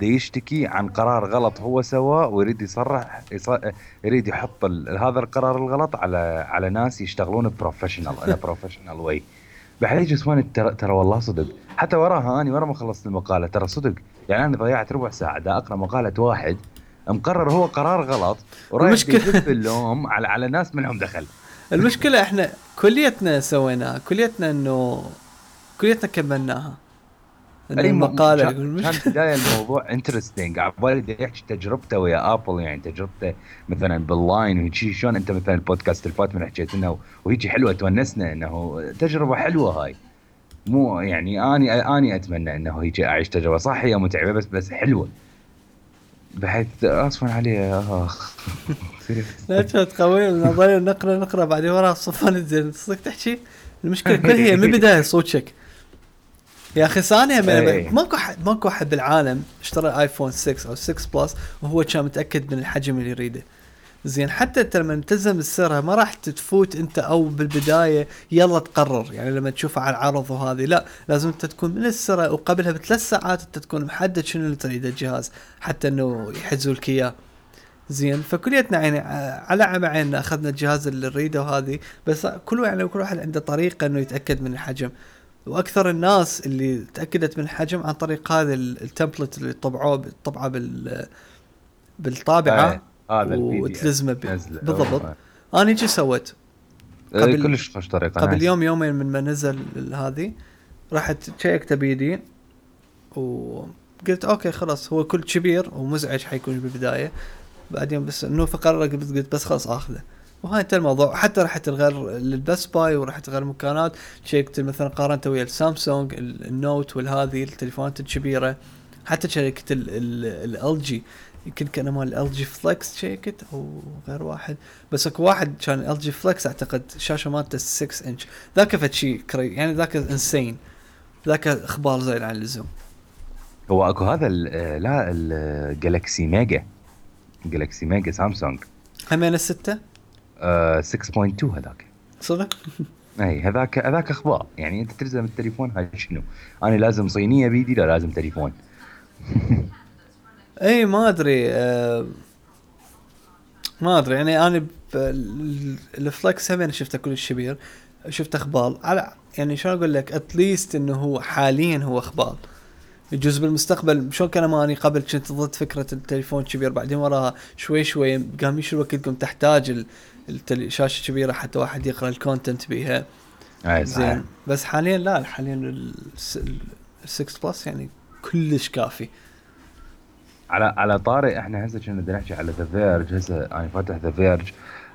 دا يشتكي عن قرار غلط هو سواه ويريد يصرح يص... يريد يحط ال... هذا القرار الغلط على على ناس يشتغلون بروفيشنال انا بروفيشنال واي. بحيث جسمان ترى ترى والله صدق حتى وراها اني ورا ما خلصت المقاله ترى صدق يعني انا ضيعت ربع ساعه دا اقرا مقاله واحد مقرر هو قرار غلط ورايح يجيب اللوم على على ناس منهم دخل. المشكله احنا كليتنا سويناها كليتنا انه كليتنا كملناها المقالة كان بداية الموضوع انترستينج عبالي بدي يحكي تجربته ويا ابل يعني تجربته مثلا باللاين وهيجي شلون انت مثلا البودكاست الفات من حكيت لنا وهيجي حلوة تونسنا انه تجربة حلوة هاي مو يعني اني اني اتمنى انه هيجي اعيش تجربة صح هي متعبة بس بس حلوة بحيث اصلا عليه اخ لا تقوي نضل نقرا نقرا بعدين ورا صفان زين صدق تحكي المشكلة كل هي من بداية صوتك يا اخي ثانيه ماكو حد ماكو حد بالعالم اشترى ايفون ستة او ستة بلس وهو كان متاكد من الحجم اللي يريده زين. حتى انت لما تلزم السعر ما راح تفوت انت او بالبدايه يلا تقرر يعني لما تشوفه على العرض وهذه لا لازم انت تكون من السعر وقبلها بثلاث ساعات انت تكون محدد شنو اللي تريده الجهاز حتى انه يحجزوا لك اياه زين. فكليتنا يعني على عمعنا اخذنا الجهاز اللي نريده وهذه بس كل يعني كل واحد عنده طريقه انه يتاكد من الحجم واكثر الناس اللي تاكدت من الحجم عن طريق هذا التمبلت اللي طبعوه طبعه بال بالطابعه هذا وتلزمه بالضبط. انا ايش سويت قبل كلش خوش طريقه قبل يوم يومين من ما نزل هذه رحت تشيكت بيدي وقلت اوكي خلاص هو كل كبير ومزعج حيكون بالبدايه بعدين بس انه فقرر قلت بس خلاص اخذه وهاي انت الموضوع. حتى رحت الغير للبس باي ورحت غير مكانات شيكت مثلا قارنته ويا السامسونج النوت والهذه التليفونات الكبيره حتى شركه ال جي يمكن كان مال ال جي فليكس شيكت او غير واحد بس اكو واحد كان ال جي فليكس اعتقد شاشه مالته ستة انش ذاك فشي يعني ذاك انسين ذاك اخبار زين عن اللزوم. هو اكو هذا لا الجالكسي ميجا جالكسي ميجا سامسونج همين الستة Uh, ستة فاصلة اثنين هذاك صدق اي هذاك هذاك اخبار يعني انت تلزم التليفون هاي شنو انا لازم صينيه بيدي لا لازم تليفون اي ما ادري أه ما ادري يعني انا الفلكس هم شفته كل الشبير شفت اخبار على يعني شلون اقول لك اتليست انه هو حاليا هو اخبار يجوز بالمستقبل شلون كان ماني قبل كنت ضد فكره التليفون كبير بعدين وراها شوي شوي قام يشوف وقتكم تحتاج الشاشه كبيره حتى واحد يقرا الكونتنت بيها زين. بس حاليا لا حاليا ال6 بلس يعني كلش كافي. على على طارئ احنا هسه كنا بدنا نحكي على ذا فيرج هسه انا فاتح ذا فيرج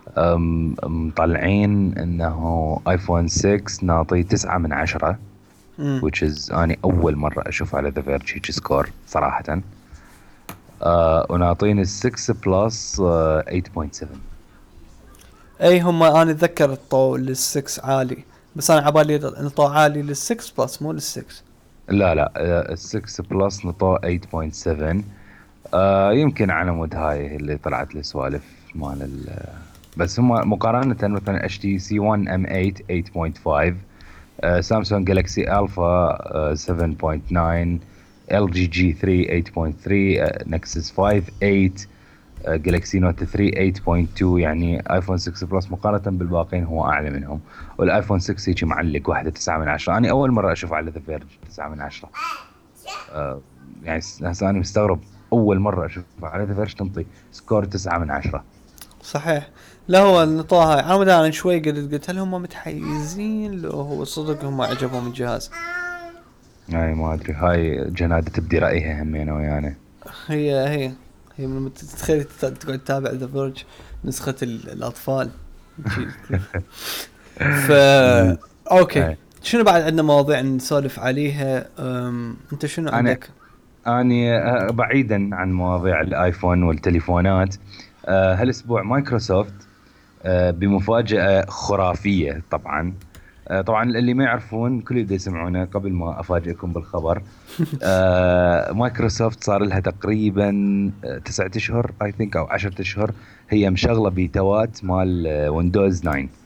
مطلعين انه ايفون ستة نعطيه تسعة من عشرة which is أنا أول مرة أشوف على The Verge هيك سكور صراحة. آه ونعطيني الستة بلس آه ثمانية فاصلة سبعة. أي هم أنا أتذكر الطو للستة عالي بس أنا عبالي الطو عالي للستة بلس مو للستة. لا لا آه الستة بلس نطو ثمانية فاصلة سبعة. آه يمكن على مود هاي اللي طلعت لي سوالف مال بس هم مقارنة مثلا اتش تي سي ون ام ثمانية ثمانية فاصلة خمسة سامسونج جالكسي الفا سبعة فاصلة تسعة ال جي جي ثلاثة ثمانية فاصلة ثلاثة نكسس خمسة ثمانية جالكسي نوت ثلاثة ثمانية فاصلة اثنين يعني ايفون ستة بلس مقارنة بالباقين هو اعلى منهم والايفون ستة هيك معلق واحدة تسعة من عشرة. انا اول مرة اشوف على ذا فيرج تسعة من عشرة أه يعني هسه انا مستغرب اول مرة اشوف على ذا فيرج تنطي سكور تسعة من عشرة. صحيح. لا هو النطاها هاي انا مدانا شوي قلت قلت هل هم متحيزين لو هو صدق هم عجبهم الجهاز هاي ما ادري هاي جنادة تبدي رايها همينه ويانا هي هي هي من تتخيل تقعد تتابع ذا فيرج نسخة الاطفال ف اوكي شنو بعد عندنا مواضيع نسولف عليها انت شنو عندك؟ اني بعيدا عن مواضيع الايفون والتليفونات هالاسبوع مايكروسوفت بمفاجأة خرافية طبعا طبعا اللي ما يعرفون كل اللي يسمعونه قبل ما افاجئكم بالخبر مايكروسوفت صار لها تقريبا تسعة اشهر اي ثينك او عشرة اشهر هي مشغله بيتوات مال ويندوز تسعة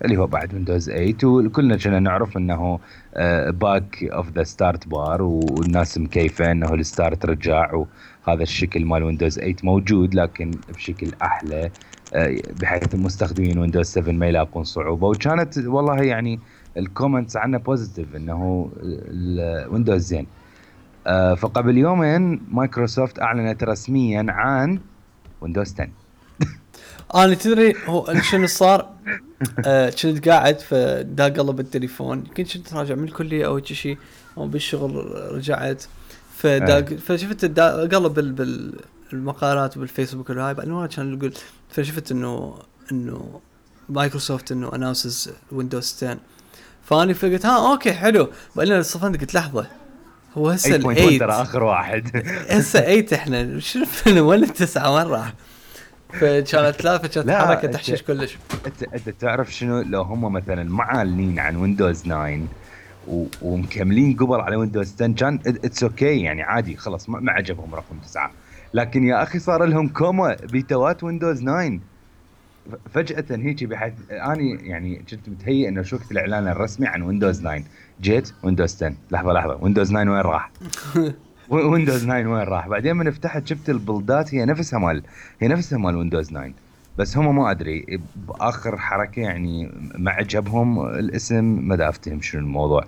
اللي هو بعد ويندوز ثمانية، وكلنا كنا نعرف انه باك اوف ذا ستارت بار، والناس مكيفه انه الستارت رجع، وهذا الشكل مال ويندوز ثمانية موجود لكن بشكل احلى، آه، بحيث المستخدمين ويندوز سبعة ما يلاقون صعوبه. وكانت والله يعني الكومنتس عنه بوزيتيف انه الويندوز زين. آه، فقبل يومين مايكروسوفت اعلنت رسميا عن ويندوز عشرة. انا تدري هو شنو صار؟ آه كنت قاعد فدا قلب التليفون، يمكن كنت راجع من الكليه او شيء او بالشغل، رجعت فدا فشفت دا قلب بال بالمقالات وبالفيسبوك والهاي انه كان يقول، فشفت انه انه مايكروسوفت انه اناونسز ويندوز عشرة، فاني فقلت ها اوكي حلو. بعدين صفنت قلت لحظه، هو هسه ثمانية ترى اخر واحد هسه ثمانية احنا شنو وين التسعه وين راح؟ فكانت لافه كانت حركه تحشيش كلش. انت انت تعرف شنو؟ لو هم مثلا معلنين عن ويندوز تسعة و... ومكملين قبل على ويندوز عشرة كان اتس اوكي okay يعني عادي خلاص ما عجبهم رقم تسعة. لكن يا اخي صار لهم كوما بيتوات ويندوز تسعة فجأة هيك، بحيث اني يعني كنت متهيئ انه شفت الاعلان الرسمي عن ويندوز تسعة، جيت ويندوز عشرة، لحظة لحظة ويندوز تسعة وين راح؟ ويندوز تسعة وين راح؟ بعدين من فتحت شفت البلدات هي نفسها مال هي نفسها مال ويندوز تسعة، بس هم ما ادري باخر حركه يعني ما عجبهم الاسم، ما دا افتهم شنو الموضوع.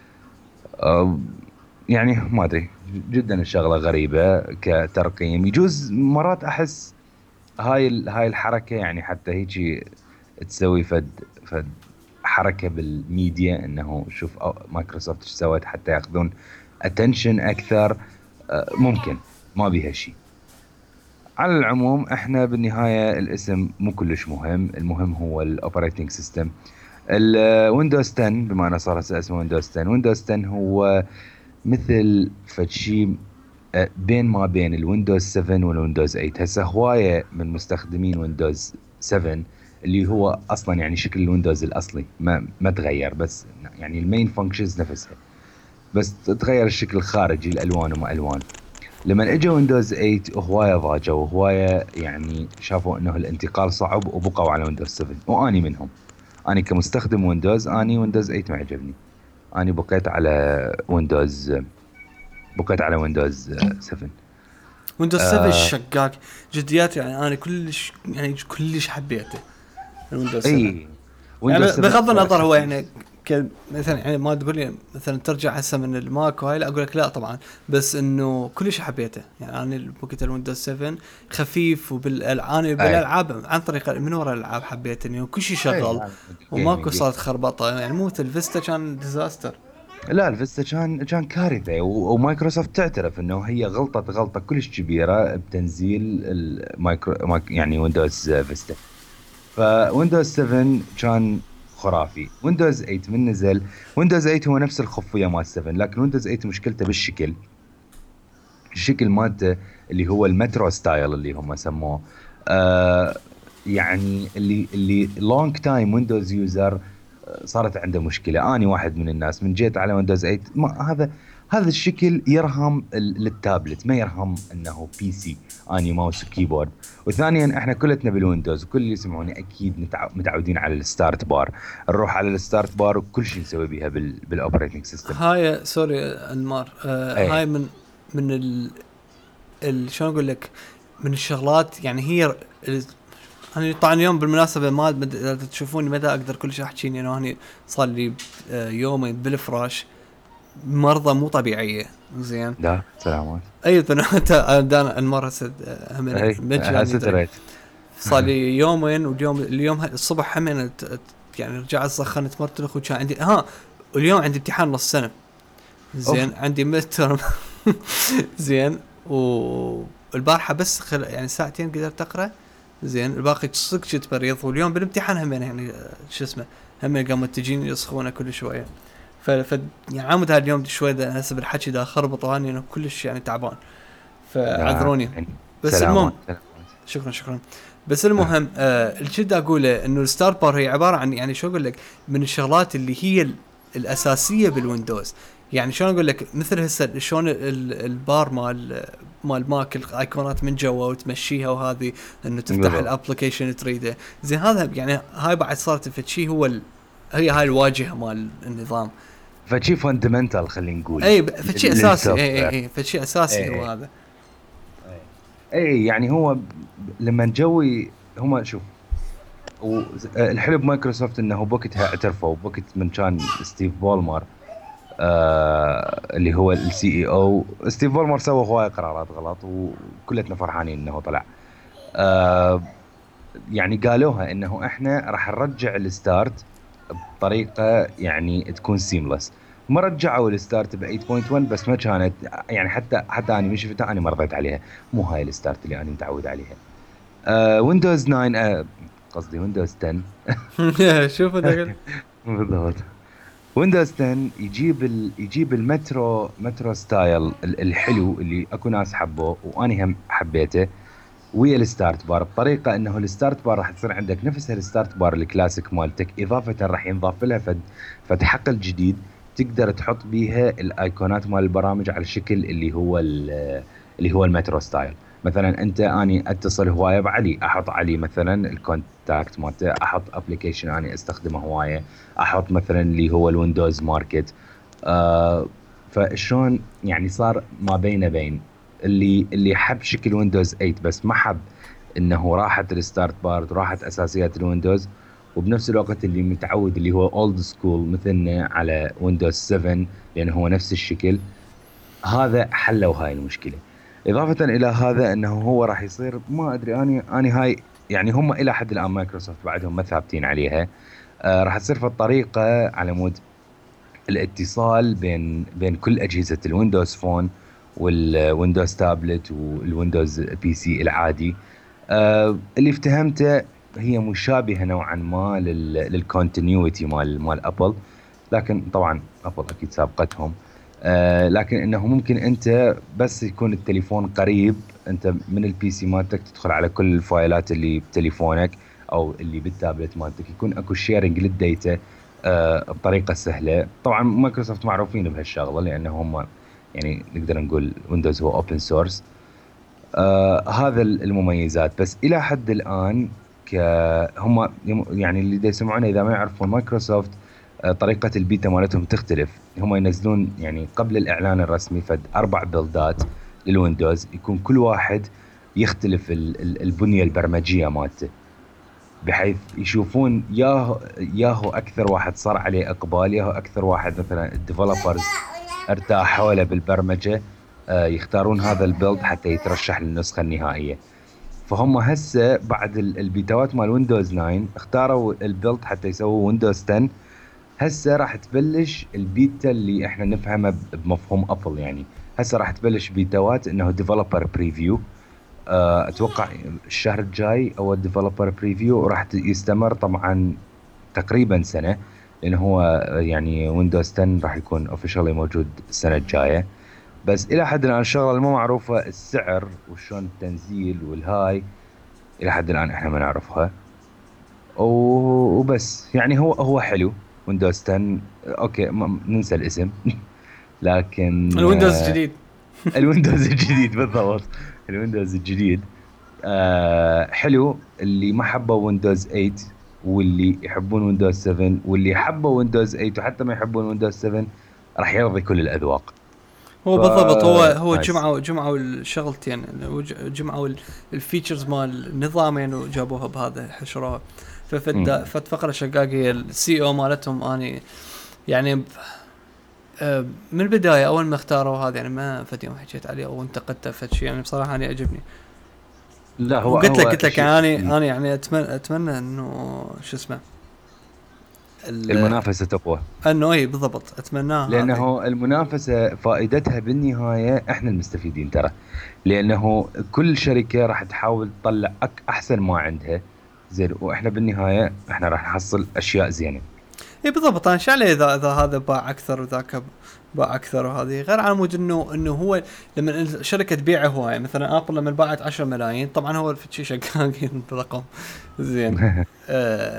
أه يعني ما ادري، جدا الشغله غريبه كترقيم. يجوز مرات احس هاي هاي الحركه يعني حتى هيك تسوي فد فد حركه بالميديا، انه شوف مايكروسوفت ايش سوت حتى ياخذون اتنشن اكثر. أه ممكن ما بيها شيء. على العموم احنا بالنهاية الاسم مو كلش مهم، المهم هو الاوبريتنج سيستم. الويندوز عشرة بما انه صار اسمه ويندوز عشرة، ويندوز عشرة هو مثل فشي بين ما بين الويندوز سبعة والويندوز ثمانية. هسه هواية من مستخدمين ويندوز سبعة اللي هو اصلا يعني شكل الويندوز الاصلي ما ما تغير، بس يعني المين فانكشنز نفسها، بس تغير الشكل الخارجي، الالوان وما الوان. لما اجى ويندوز ثمانية هوايه ضاجوا وهوايه يعني شافوا انه الانتقال صعب وبقوا على ويندوز سبعة، واني منهم. اني كمستخدم ويندوز اني ويندوز ثمانية ما عجبني، اني بقيت على ويندوز بقيت على ويندوز سبعة. ويندوز سبعة الشقاق جديات يعني انا كلش يعني كلش حبيته الويندوز سبعة. اي يعني بغض النظر هو يعني مثلا يعني ما تقول لي مثلا ترجع هسه من الماك وهاي، لا اقول لك لا طبعا، بس انه كلش حبيته. يعني انا بوقت الويندوز سبعة خفيف، وبالالعاب بالالعاب عن طريق من وراء الالعاب حبيت انه كل شيء شغل وماكو صارت خربطه. يعني مو الفيستا كان ديزاستر، لا الفيستا كان كان كارثه، ومايكروسوفت تعترف انه هي غلطه غلطه كلش كبيره بتنزيل المايكرو يعني ويندوز فيستا. فويندوز سبعة كان خرافي. ويندوز ثمانية من نزل، ويندوز ثمانية هو نفس الخفيه مال سبعة، لكن ويندوز ثمانية مشكلته بالشكل، الشكل مالته اللي هو المترو ستايل اللي هم سموه. آه يعني اللي اللي لونج تايم ويندوز يوزر صارت عنده مشكله. اني واحد من الناس من جيت على ويندوز ثمانية ما هذا هذا الشكل يرهم للتابلت، ما يرهم انه بي سي اني ماوس وكيبورد. وثانيا احنا كلتنا بالويندوز، وكل اللي يسمعوني اكيد متعودين على الستارت بار، نروح على الستارت بار وكل شيء نسوي بيها بالاوبريتنج سيستم. هاي سوري انمار آه هاي من من ال, ال شلون اقول لك، من الشغلات يعني هي انا طبعا اليوم بالمناسبه ما تشوفوني متى اقدر كل شيء احكيني، انه انا صار لي يومين بالفراش مرضى مو طبيعيه. زين لا سلامات. ايوه انا انمار هسه هم صار لي يومين، واليوم اليوم الصبح هم يعني رجعت سخنت مرتلخ، وكان عندي ها واليوم عندي امتحان نص سنه. زين أوف. عندي مترم زين، والبارحه بس خل... يعني ساعتين قدرت اقرا. زين الباقي صدق كنت مريض، واليوم بالامتحان هم يعني شو اسمه هم قاموا تجيني يسخونه كل شويه. ف, ف... يعني عامد هذا اليوم شويه هسه بالحكي دا خربط اني انه كلش يعني تعبان، فعذروني. بس المهم شكرا شكرا. بس المهم آه الجد اقوله انه الستار بار هي عباره عن يعني شو اقول لك من الشغلات اللي هي الاساسيه بالويندوز. يعني شلون اقول لك، مثل هسه شلون ال- البار مال مال ماك الايقونات من جوا وتمشيها، وهذه انه تفتح بالضبط. الابلكيشن تريده زين. هذا يعني هاي بعد صارت في شيء هو ال... هي هاي الواجهه مال النظام. فشي فاندمنتال خلينا نقول اي في شيء اساسي، اي للسوفت اي وير. اي في شيء اساسي هو اي هذا. اي اي يعني هو ب- لما نجوي هم شوف. والحلو بمايكروسوفت انه بوقتها اعترفوا بوقت من كان ستيف بولمر، آه اللي هو السي اي او. ستيف بولمر سوى هواي قرارات غلط وكلتنا فرحانين انه طلع. آه يعني قالوها انه احنا راح نرجع الستارت بطريقه يعني تكون سيملس. ما رجعوا الستارت ب ثمانية نقطة واحد بس ما كانت يعني حتى حتى انا من شفتها انا ما رضيت عليها. مو هاي الستارت اللي انا متعود عليها. آه ويندوز تسعة، آه قصدي ويندوز عشرة. شوف انت. بالضبط. ويندوز عشرة يجيب ال... يجيب المترو مترو ستايل ال- الحلو اللي اكو ناس حبوه وانا هم حبيته، ويا الستارت بار بطريقه انه الستارت بار راح تصير عندك نفس الستارت بار الكلاسيك مالتك، اضافه راح ينضاف لها فد فد حقل جديد تقدر تحط بيها الايقونات مال البرامج على الشكل اللي هو ال- اللي هو المترو ستايل. مثلا انت اني اتصل هوايه بعلي، احط علي مثلا الكونتاكت مالته، احط ابلكيشن اني استخدمه هوايه، احط مثلا اللي هو الويندوز ماركت. آه فشلون يعني صار ما بين بين اللي اللي حب شكل ويندوز ثمانية بس ما حب انه راحت الستارت بار راحت اساسيات الويندوز، وبنفس الوقت اللي متعود اللي هو اولد سكول مثلنا على ويندوز سبعة لانه هو نفس الشكل. هذا حلوا هاي المشكله. اضافه الى هذا انه هو راح يصير ما ادري اني اني هاي يعني هم الى حد الان مايكروسوفت بعدهم ما ثابتين عليها. آه راح تصير في الطريقه على مود الاتصال بين بين كل اجهزه الويندوز فون والويندوز تابلت والويندوز بي سي العادي. آه اللي افتهمته هي مشابهه نوعا ما للكونتينيوتي مال مال ابل، لكن طبعا ابل اكيد سابقتهم. آه لكن انه ممكن انت بس يكون التليفون قريب، انت من البي سي مالتك تدخل على كل الفايلات اللي بتليفونك او اللي بالتابلت مالتك، يكون اكو شيرنج للديتا آه بطريقه سهله. طبعا مايكروسوفت معروفين بهالشغله لانه هم يعني نقدر نقول ويندوز هو اوبن سورس. آه هذا المميزات بس الى حد الان ك هم يعني اللي دا يسمعونه اذا ما يعرفون مايكروسوفت، آه طريقه البيتا مالتهم تختلف. هم ينزلون يعني قبل الاعلان الرسمي فد اربع بيلدات للويندوز، يكون كل واحد يختلف ال- ال- البنيه البرمجيه مالته، بحيث يشوفون ياهو ياهو اكثر واحد صار عليه اقبال، ياهو اكثر واحد مثلا الديفلوبرز ارتاحوا له بالبرمجه، آه، يختارون هذا البيلد حتى يترشح للنسخه النهائيه. فهم هسه بعد ال- البيتاوات مال ويندوز تسعة اختاروا البيلد حتى يسووا ويندوز عشرة. هسه راح تبلش البيتا اللي احنا نفهمه ب- بمفهوم ابل. يعني هسه راح تبلش بيتاوات انه ديفلوبر بريفيو. آه، اتوقع الشهر الجاي او الديفلوبر بريفيو راح ت- يستمر طبعا تقريبا سنه، لانه هو آه، يعني ويندوز عشرة راح يكون اوفيشالي موجود السنه الجايه. بس الى حد الان الشغله اللي ما معروفه السعر وشون التنزيل والهاي، الى حد الان احنا ما نعرفها. و- وبس يعني هو هو حلو ويندوز عشرة. اوكي ما- ننسى الاسم لكن الويندوز آه، الجديد. الويندوز الجديد بالضبط. الويندوز الجديد آه حلو. اللي ما حبوا ويندوز ثمانية واللي يحبون ويندوز سبعة واللي حبوا ويندوز ثمانية وحتى ما يحبون ويندوز سبعة راح يرضي كل الأذواق. هو ف بالضبط، هو هو نايس. جمعوا جمعوا الشغلتين، يعني جمعوا ال- الفيتشرز مال النظامين وجابوها بهذا حشروها. ففد مم. فت فقره شقاقيه السي او مالتهم اني يعني ب- آه، من البدايه اول ما اختاروا هذا يعني ما فد يوم حكيت عليه او انتقدته فد شيء، يعني بصراحه انا عجبني. لا هو وقلت لك هو قلت لك شيء يعني اكيد. انا يعني اتمنى اتمنى انه شو اسمه ال- المنافسة تقوى، انه اي بالضبط اتمناه هذه. لانه المنافسة فائدتها بالنهاية احنا المستفيدين ترى. لانه كل شركة راح تحاول تطلع أك احسن ما عندها زين، واحنا بالنهاية احنا راح نحصل اشياء زينة. اي بالضبط، انا شعلي اذا اذا هذا باع اكثر وذاك باع اكثر، وهذه غير على مود انه انه هو لما الشركه تبيع هوايه. مثلا ابل لما باعت عشرة ملايين، طبعا هو في شيء شقاقين برقم زين. آه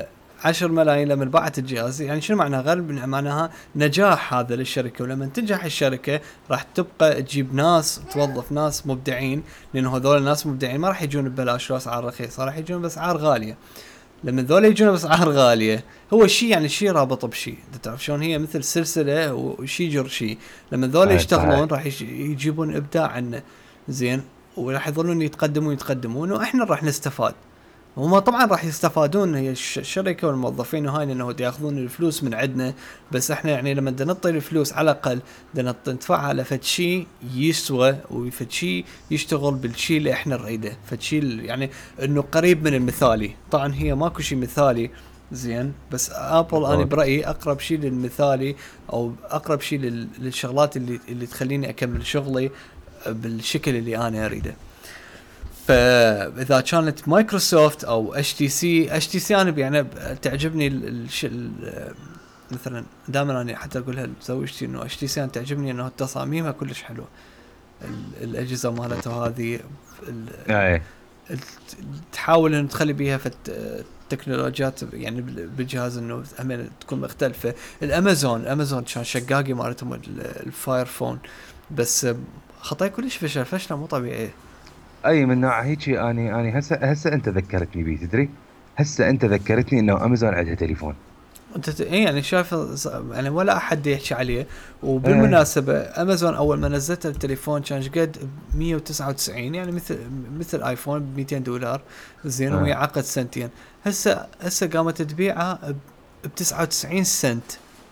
عشر ملايين لما باعت الجهاز. يعني شنو معناها؟ غالب معناها نجاح هذا للشركة، ولما تنجح الشركة راح تبقى تجيب ناس، توظف ناس مبدعين، لأنه هذول الناس مبدعين ما راح يجون ببلاش واسعار رخيصة، راح يجون بأسعار غالية. لما ذول يجون بأسعار غالية هو شيء يعني شيء رابط بشيء، تعرف شلون هي مثل سلسلة وشيء جر شيء. لما ذول يشتغلون راح يجيبون إبداع عنه زين، وراح يظلون يتقدمون يتقدمون وإحنا راح نستفاد. هم طبعا راح يستفادون هي الشركة والموظفين وهاي، لأنه يأخذون الفلوس من عندنا، بس احنا يعني لما بدنا نعطي الفلوس على الأقل بدنا ندفعها على فد شيء يسوى وفد شيء يشتغل بالشيء اللي احنا نريده، فد شيء يعني انه قريب من المثالي. طبعا هي ماكو شيء مثالي زين، بس ابل انا برأيي اقرب شيء للمثالي او اقرب شيء للشغلات اللي اللي تخليني اكمل شغلي بالشكل اللي انا اريده. فاذا كانت مايكروسوفت او اتش تي سي، اتش تي سي انا يعني تعجبني الش... مثلا دائما انا حتى اقولها لزوجتي انه اتش تي سي تعجبني انه تصاميمها كلش حلوه، الاجهزه مالتها هذه ال... تحاول ان تخلي بيها في التكنولوجيات يعني بالجهاز انه هم تكون مختلفه. الامازون امازون كان شقاقي مالتهم الفاير فون، بس خطاي كلش فشل فشله مو طبيعيه. اي من نوع هيجي. اني اني هسه هسه انت ذكرتني بيه تدري، هسه انت ذكرتني انه امازون عندها تليفون. انت اي يعني شايف يعني ولا احد يحكي عليه. وبالمناسبه ايه. امازون اول ما نزلت التليفون كان قد مية وتسعة وتسعين، يعني مثل مثل ايفون ب مئتين دولار زين، اه. وهي عقد سنتين. هسه هسه قامت تبيعها ب تسعة وتسعين سنت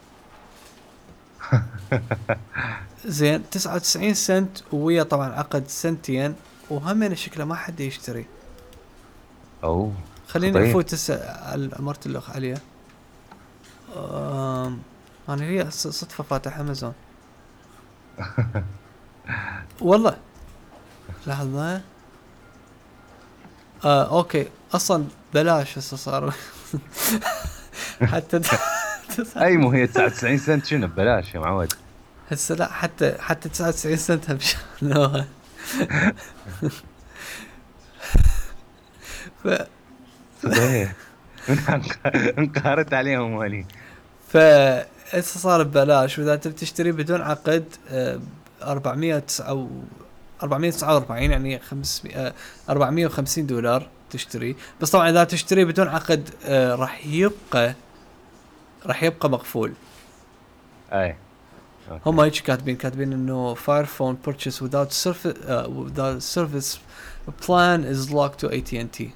زين تسعة وتسعين سنت، وهي طبعا عقد سنتين، وهم شكله ما حد يشتري. اوه خليني افوت هسه على مرت الاخ عليها. أم... انا هي صدفه فاتح امازون والله لحظه. آه اوكي اصلا بلاش هسه صار حتى اي مو هي تسعة وتسعين سنت شنو ببلاش يا معود هسه؟ لا حتى حتى تسعة وتسعين سنت همش لا ف صحيح انقهرت عليهم مالي. ف هسه صار ببلاش، واذا تبي تشتري بدون عقد أربعمية وتسعة أربعمية وتسعة وأربعين يعني خمسمية أربعمية وخمسين دولار تشتري. بس طبعا اذا تشتري بدون عقد راح يبقى راح يبقى مقفول. اي هم هيك كاتبين كاتبين انه Fire phone purchase without service uh, without service plan is locked to إيه تي إند تي.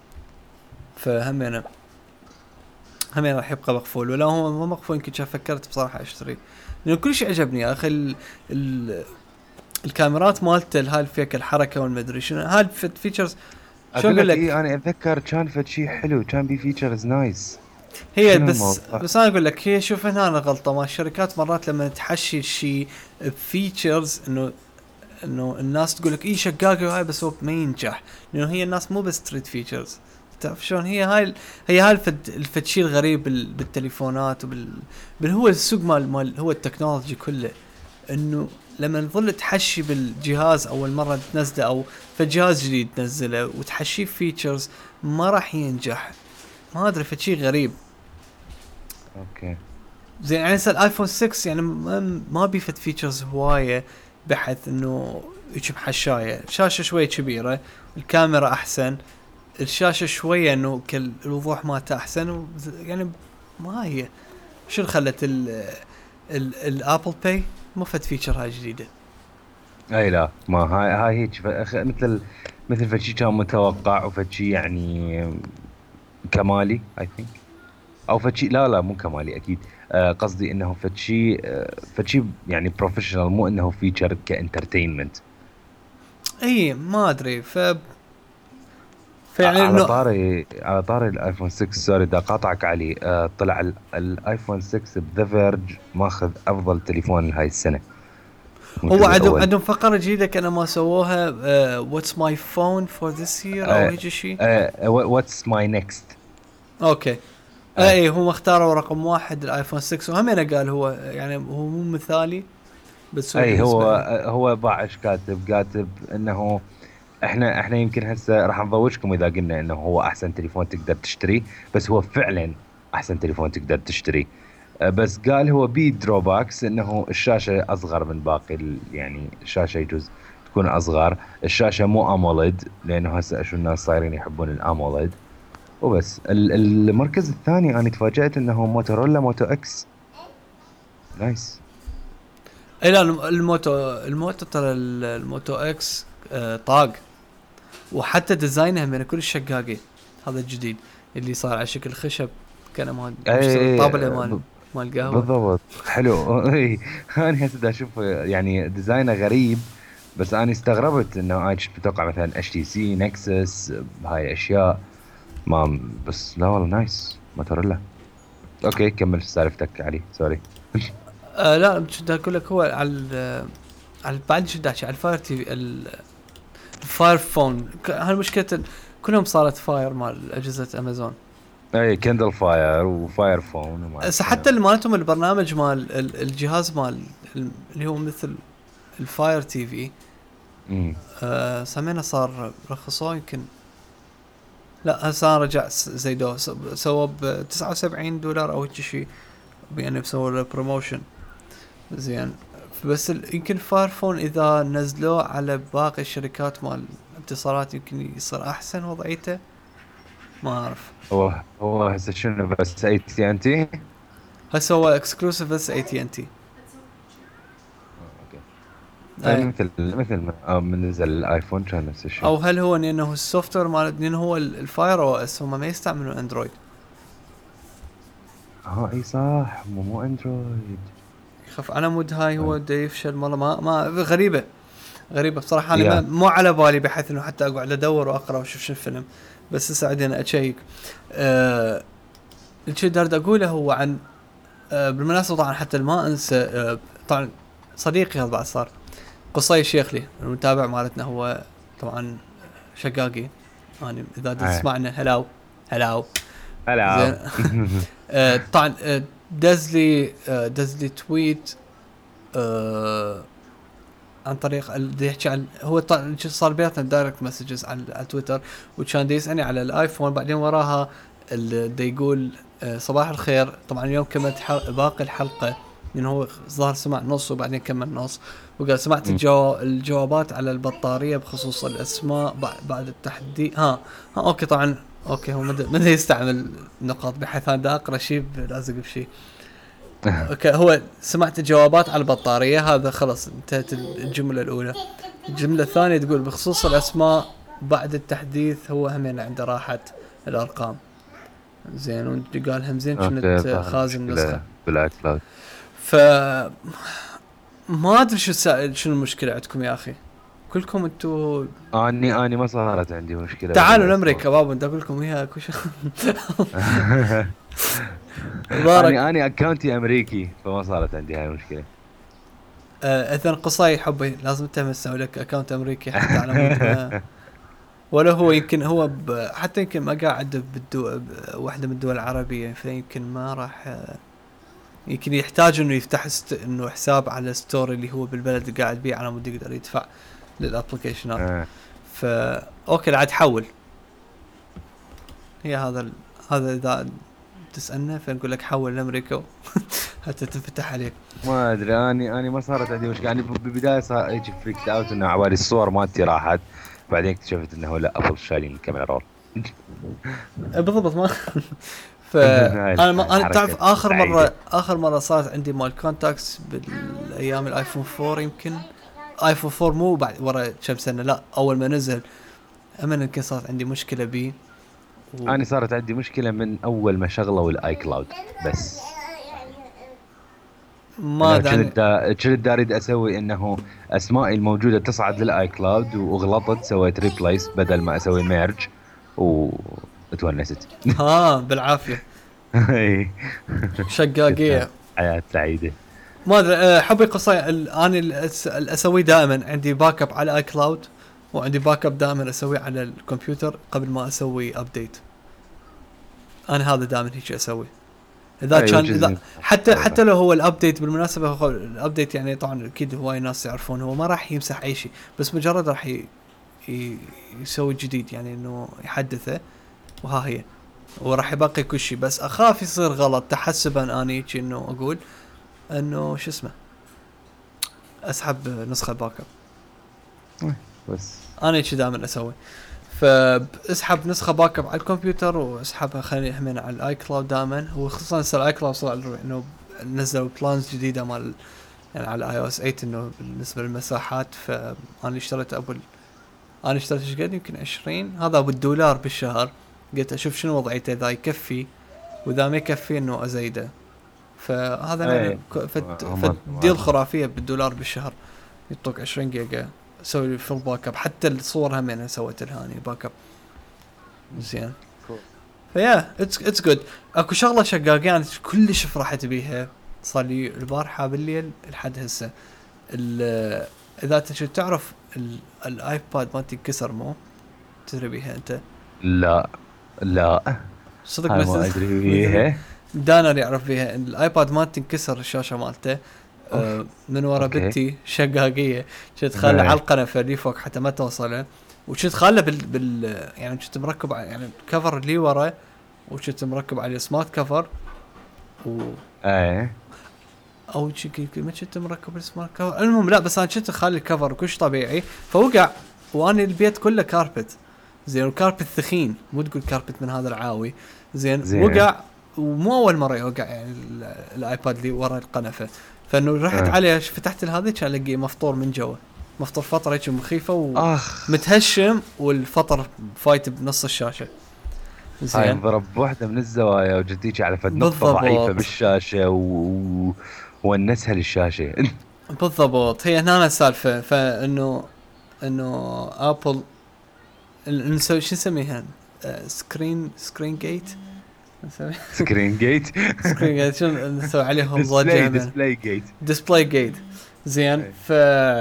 فهمنا همين راح يبقى مقفول، ولا هو ما مقفول. يمكن كان فكرت بصراحة اشتري لانه كل شيء عجبني يا اخي. ال ال الكاميرات مالته هاي فيك الحركة والمدري شنو هاي فيتشرز. شو اقول لك إيه انا اتذكر كان فد شيء حلو، كان بي فيتشرز نايس هي بس بس انا اقول لك هي شوف هنا أنا غلطة ما الشركات مرات لما تحشي الشيء بفيتشرز انه انه الناس تقول لك ايه شقاقي وهاي، بس هو ما ينجح لانه هي الناس مو بس تريد فيتشرز. تعرف شلون هي هاي هي هاي الفد الفتشي الغريب بالتليفونات وبال بال هو السوق مال مال هو التكنولوجي كله، انه لما نظل تحشي بالجهاز اول مره تنزله او في جهاز جديد تنزله وتحشيه فيتشرز ما راح ينجح. ما ادري فتشي غريب. اوكي زين يعني هسه الايفون ستة يعني ما, ما بيفت فيتشرز هوايه، بحيث انه يجيب حشايه، شاشه شويه كبيره، الكاميرا احسن، الشاشه شويه انه الوضوح مالته احسن، يعني ما هي شو خلت ال ال الابل باي مو فت فيتشر هاي جديده. اي لا ما هاي هاي هيك مثل مثل فشي كان متوقع وفشي يعني كمالي اي ثينك، او فشي لا لا مو كمالي اكيد. آه قصدي انه فشي آه فشي يعني بروفيشنال، مو انه فيتشر كانترتينمنت. اي ما ادري ف فعلا على طاري على طاري الايفون ستة سوري دا قاطعك علي. آه طلع الايفون ستة بذا فيرج ماخذ افضل تليفون هاي السنه. هو عندهم عندهم فقره جديده كانوا ما سووها واتس ماي فون فور ذس يير او هيك شيء. واتس ماي نيكست. اوكي اي هم اختاروا رقم واحد الايفون ستة، وهم انا قال هو يعني هو مو مثالي بس هو اي هو هو باعش كاتب كاتب انه احنا احنا يمكن هسه راح نضوجكم اذا قلنا انه هو احسن تليفون تقدر تشتريه، بس هو فعلا احسن تليفون تقدر تشتري. آه، بس قال هو بي دروباكس انه الشاشه اصغر من باقي ال- يعني الشاشه يجوز تكون اصغر، الشاشه مو اموليد لانه هسه اشوف الناس صايرين يحبون الاموليد. وبس ال- المركز الثاني انا تفاجأت انه موتورولا موتو اكس. نايس. اي لا، الم- الموتو الموتو ترى ال- الموتو اكس آه طاق، وحتى ديزاينها من كل الشقاقي هذا الجديد اللي صار على شكل خشب، كان ما مشتري اي الطابله مال ب- مال القهوه. بالضبط حلو. اي انا هسه دا اشوف يعني ديزاينه غريب، بس انا استغربت انه انا كنت متوقع مثلا اتش تي سي نكسس هاي اشياء ما. بس لا والله نايس موتوريلا. اوكي كمل سالفتك علي سوري. آه لا، مش بدي اقول لك هو على ال- على بعد شو بدي احكي على الفاير تي في ال- الفاير فون، ك- هاي مشكله ال- كلهم صارت فاير مال اجهزه امازون. اي كندل فاير وفاير فون وما هسه اعرف حتى شنو. اللي مالتهم البرنامج مال ال- الجهاز مال ال- اللي هو مثل الفاير تي في، امم آه سمينا صار رخصوه يمكن. لا هسه رجع س- زيدوه، س- سووا ب تسعة وسبعين دولار او هيك شيء، يعني بسووا له بروموشن زين. بس ال- يمكن فاير فون اذا نزلوه على باقي الشركات مال الاتصالات يمكن يصير احسن وضعيته، ما اعرف. هو هو هسه شنو بس اي تي ان تي. هسه هو اكسكلوسيف بس اي تي ان تي. اوكي. اي اي، مثل مثل ما آه، من نزل الايفون كان نفس الشيء. او هل هو لانه السوفت وير مال لانه هو ال- الفاير او اس هم ما يستعملون اندرويد. اه اي صح مو مو اندرويد. خف على مود هاي هو دا يفشل والله، ما ما غريبه. غريبه بصراحه، انا ما يا مو على بالي بحيث انه حتى اقعد ادور واقرا واشوف شو الفيلم، بس هسه عدنا اشيك. أه الشيء اللي دارد اقوله هو عن أه بالمناسبه طبعا حتى ما انسى، أه طبعا صديقي هذا بعد صار قصي شيخلي المتابع مالتنا، هو طبعا شقاقي يعني اذا هاي تسمعنا هلاو هلاو زين. هلا. آه طبعا آه دزلي آه دزلي تويت آه عن طريق ال- دي يحكي عن هو طبعا صار بيناتنا دايركت مسجز على, على تويتر، وكان دي يسالني على الايفون، بعدين وراها ال- دي يقول آه صباح الخير. طبعا اليوم كملت حل- باقي الحلقه لانه هو ظهر سمع نص وبعدين كمل نص، وقال سمعت مم. الجو الجوابات على البطاريه بخصوص الاسماء بعد بعد التحدي. ها ها اوكي طبعا. اوكي هو مدى مدى يستعمل نقاط بحيث انا دا اقرا شيء لازق بشيء. اوكي هو سمعت الجوابات على البطارية، هذا خلص انتهت الجملة الأولى. الجملة الثانية تقول بخصوص الأسماء بعد التحديث هو همين عنده راحة الأرقام. زين، وقال همزين اوكي كنت ظهر خازن نسخة. مشكلة بالاي كلاود. ف ما ادري شو السا... شنو المشكلة عندكم يا اخي، كلكم انتو. اني اني ما صارت عندي مشكلة تعالوا بالاي لامريكا ستور. بابا، بدي اقول لكم اياها كل شيء. ظهرك. اني اني اكونتي امريكي فما صارت عندي هاي المشكلة. آه اذا قصاي حبي لازم انت تسوي لك اكونت امريكي حتى على مود ما. ولا هو يمكن هو ب... حتى يمكن ما قاعد بالدول ب... واحدة من الدول العربية، فيمكن ما راح آه، يمكن يحتاج انه يفتح است... انه حساب على ستور اللي هو بالبلد اللي قاعد بيه على مود يقدر يدفع للابلكيشنات. آه. فا اوكي عاد حول. هي هذا ال... هذا اذا تسألنا فنقول لك حول لامريكا حتى تنفتح عليك. ما ادري اني اني ما صارت عندي مشكله يعني بالبدايه صار هيك فريكت اوت انه عبالي الصور مالتي راحت، بعدين اكتشفت انه لا ابل شايلين الكاميرا رول. بالضبط ما. هاي فانا ما انا تعرف الحركة اخر سعيدة. مره اخر مره صارت عندي مال كونتاكتس بالايام الايفون فور يمكن. ايفون فور مو بعد ورا كم سنه، لا اول ما نزل امن يمكن صارت عندي مشكله بيه و... انا صارت عندي مشكله من اول ما شغلوا الاي كلاود بس. ما انا دعني. كنت دا كنت دا اريد اسوي انه اسمائي الموجوده تصعد للاي كلاود وغلطت سويت ريبليس بدل ما اسوي ميرج وتونست. ها بالعافيه إي. شقاقيه. حياه سعيده. ما ادري أه، حبي قصي ال- انا الأس- الاسوي دائما عندي باك اب على اي كلاود، وعندي باك اب دائما اسويه على الكمبيوتر قبل ما اسوي ابديت. انا هذا دائما هيك اسوي اذا أيوة كان جزء. اذا حتى حتى لو هو الابديت بالمناسبه، هو الابديت يعني طبعا اكيد هواي ناس يعرفون هو ما راح يمسح اي شيء، بس مجرد راح ي... ي... يسوي جديد يعني انه يحدثه. وها هي وراح يبقي كل شيء. بس اخاف يصير غلط تحسبا اني انه اقول انه شو اسمه اسحب نسخه باك اب. بس انا شي دائما اسوي، فاسحب نسخه باك اب على الكمبيوتر واسحبها خليها من على الاي كلاود دائما. وخصوصا صار الاي كلاود صار انه نزلوا بلانز جديده مال يعني على اي او اس ثمانية انه بالنسبه للمساحات. فانا اشتريت ابو انا اشتريت ايش قد يمكن عشرين هذا ابو الدولار بالشهر. قلت اشوف شنو وضعيته اذا يكفي واذا ما يكفي انه ازيده. فهذا ايه فالديل خرافيه بالدولار بالشهر يعطوك عشرين جيجا اسوي فل باك اب. حتى الصور هم انا سويت لها اني باك اب زين. فيا اتس اتس جود. اكو شغله شقاقين كلش فرحت بيها صار لي البارحه بالليل لحد هسه. اذا انت تعرف الايباد ما تنكسر مو تدري بيها انت؟ لا لا صدق ما ادري بيها. دانر يعرف بيها ان الايباد ما تنكسر الشاشه مالته آه من ورا بتي شقاقيه شت خاله على القنفه اللي فوق حتى ما توصله. وشت خاله بال, بال يعني شت مركب يعني الكفر اللي ورا وشت مركب عليه سمارت كفر و ايه او شيء ما شت مركب السمارت كفر. المهم لا بس انا شت خالي الكفر وكلش طبيعي فوقع. وانا البيت كله كاربت زين وكاربت ثخين مو تقول كاربت من هذا العاوي زين, زين. وقع ومو اول مره يوقع يعني الايباد اللي ورا القنفه. فانه رحت آه. عليه فتحت هذه كان الاقيه مفطور من جوا مفطور فطره هيك مخيفه ومتهشم والفطر فايت بنص الشاشه زين. هاي انضرب بوحده من الزوايا وجديك على فد نقطه ضعيفه بالشاشه و... ونسها للشاشه بالضبط. هي هنا السالفه فانه انه ابل نسوي شو نسميها سكرين سكرين جيت سكرين جيت سكرين جيت شو نسوي عليهم ضجه ديسبلاي جيت ديسبلاي جيت زين. ف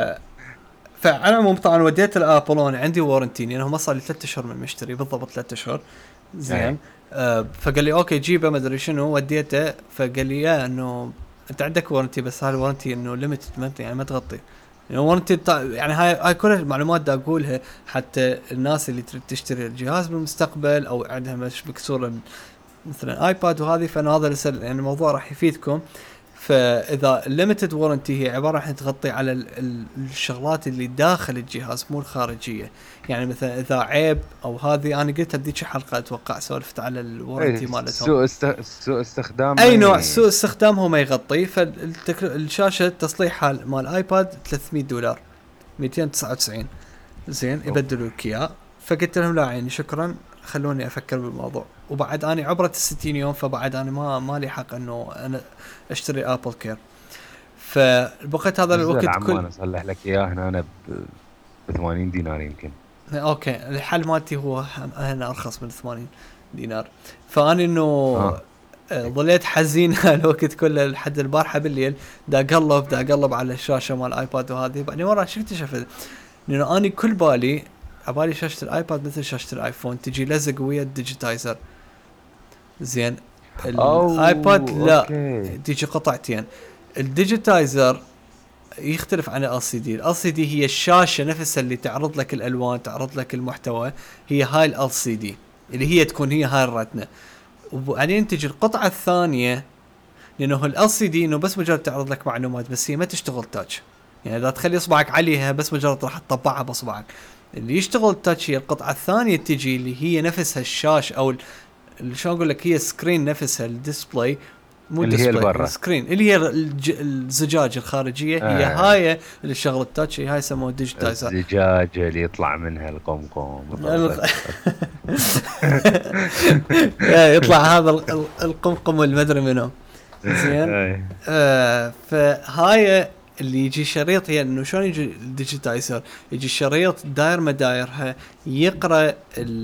فانا العموم طبعا وديت الابل وانا عندي وارنتي لانه ما صار لي ثلاثة اشهر من مشتري بالضبط ثلاثة اشهر زين. آه فقال لي اوكي جيبه ما ادري شنو وديته. فقال لي يا انه انت عندك وارنتي بس هاي الوارنتي انه ليميتد يعني ما تغطي يعني وارنتي يعني هاي هاي كل المعلومات دا اقولها حتى الناس اللي تريد تشتري الجهاز بالمستقبل او عندها مش بكسوره مثلا ايباد وهذه. فانا هذا السل يعني الموضوع راح يفيدكم. فاذا الليميتد وارنتي هي عباره عن تغطي على ال ال الشغلات اللي داخل الجهاز مو الخارجيه. يعني مثلا اذا عيب او هذه انا قلت بديك حلقه اتوقع سولفت على الوارنتي مالتهم سوء است... سوء استخدام اي نوع سوء استخدام هو ما يغطي. فالشاشه تصليح مال ايباد ثلاثمية دولار مئتين وتسعة وتسعين زين يبدلوا لك اياه. فقلت لهم لا عيني شكرا خلوني افكر بالموضوع. وبعد اني عبرت الستين يوم فبعد انا ما ما لي حق انه انا اشتري ابل كير. فبقيت هذا الوقت كل انا اصلح لك اياه هنا انا ب ثمانين دينار يمكن. اوكي الحل مالتي هو هنا ارخص من ثمانين دينار. فاني انه آه. ظليت حزين الوقت كله لحد البارحه بالليل دا اقلب دا اقلب على الشاشه مال الايباد وهذه. بعدين ورا شو اكتشفت لانه اني كل بالي عبالي شاشة الايباد مثل شاشة الايفون تجي لزق ويا الديجيتايزر زين. الايباد لا أوكي. تيجي قطعتين. الديجيتايزر يختلف عن ال سي دي. ال سي دي هي الشاشة نفسها اللي تعرض لك الالوان تعرض لك المحتوى هي هاي ال سي دي اللي هي تكون هي هاي الرتنة. وبعدين تجي القطعة الثانية لانه ال سي دي انه بس مجرد تعرض لك معلومات بس هي ما تشتغل تاتش. يعني اذا تخلي اصبعك عليها بس مجرد راح تطبعها باصبعك. اللي يشتغل التاتش هي القطعة الثانية تجي اللي هي نفسها الشاشة او شلون اقول لك هي سكرين نفسها الديسبلاي مو اللي هي البرة السكرين اللي هي الزجاج الخارجية آه. هي هاي اللي شغل التاتش هاي يسموه ديجيتايزر الزجاج اللي يطلع منها القمقم يطلع هذا القمقم والمدري منه زين. آه فهاي اللي يجي شريط هي انه شلون يجي الديجيتايزر يجي الشريط داير مدايرها يقرا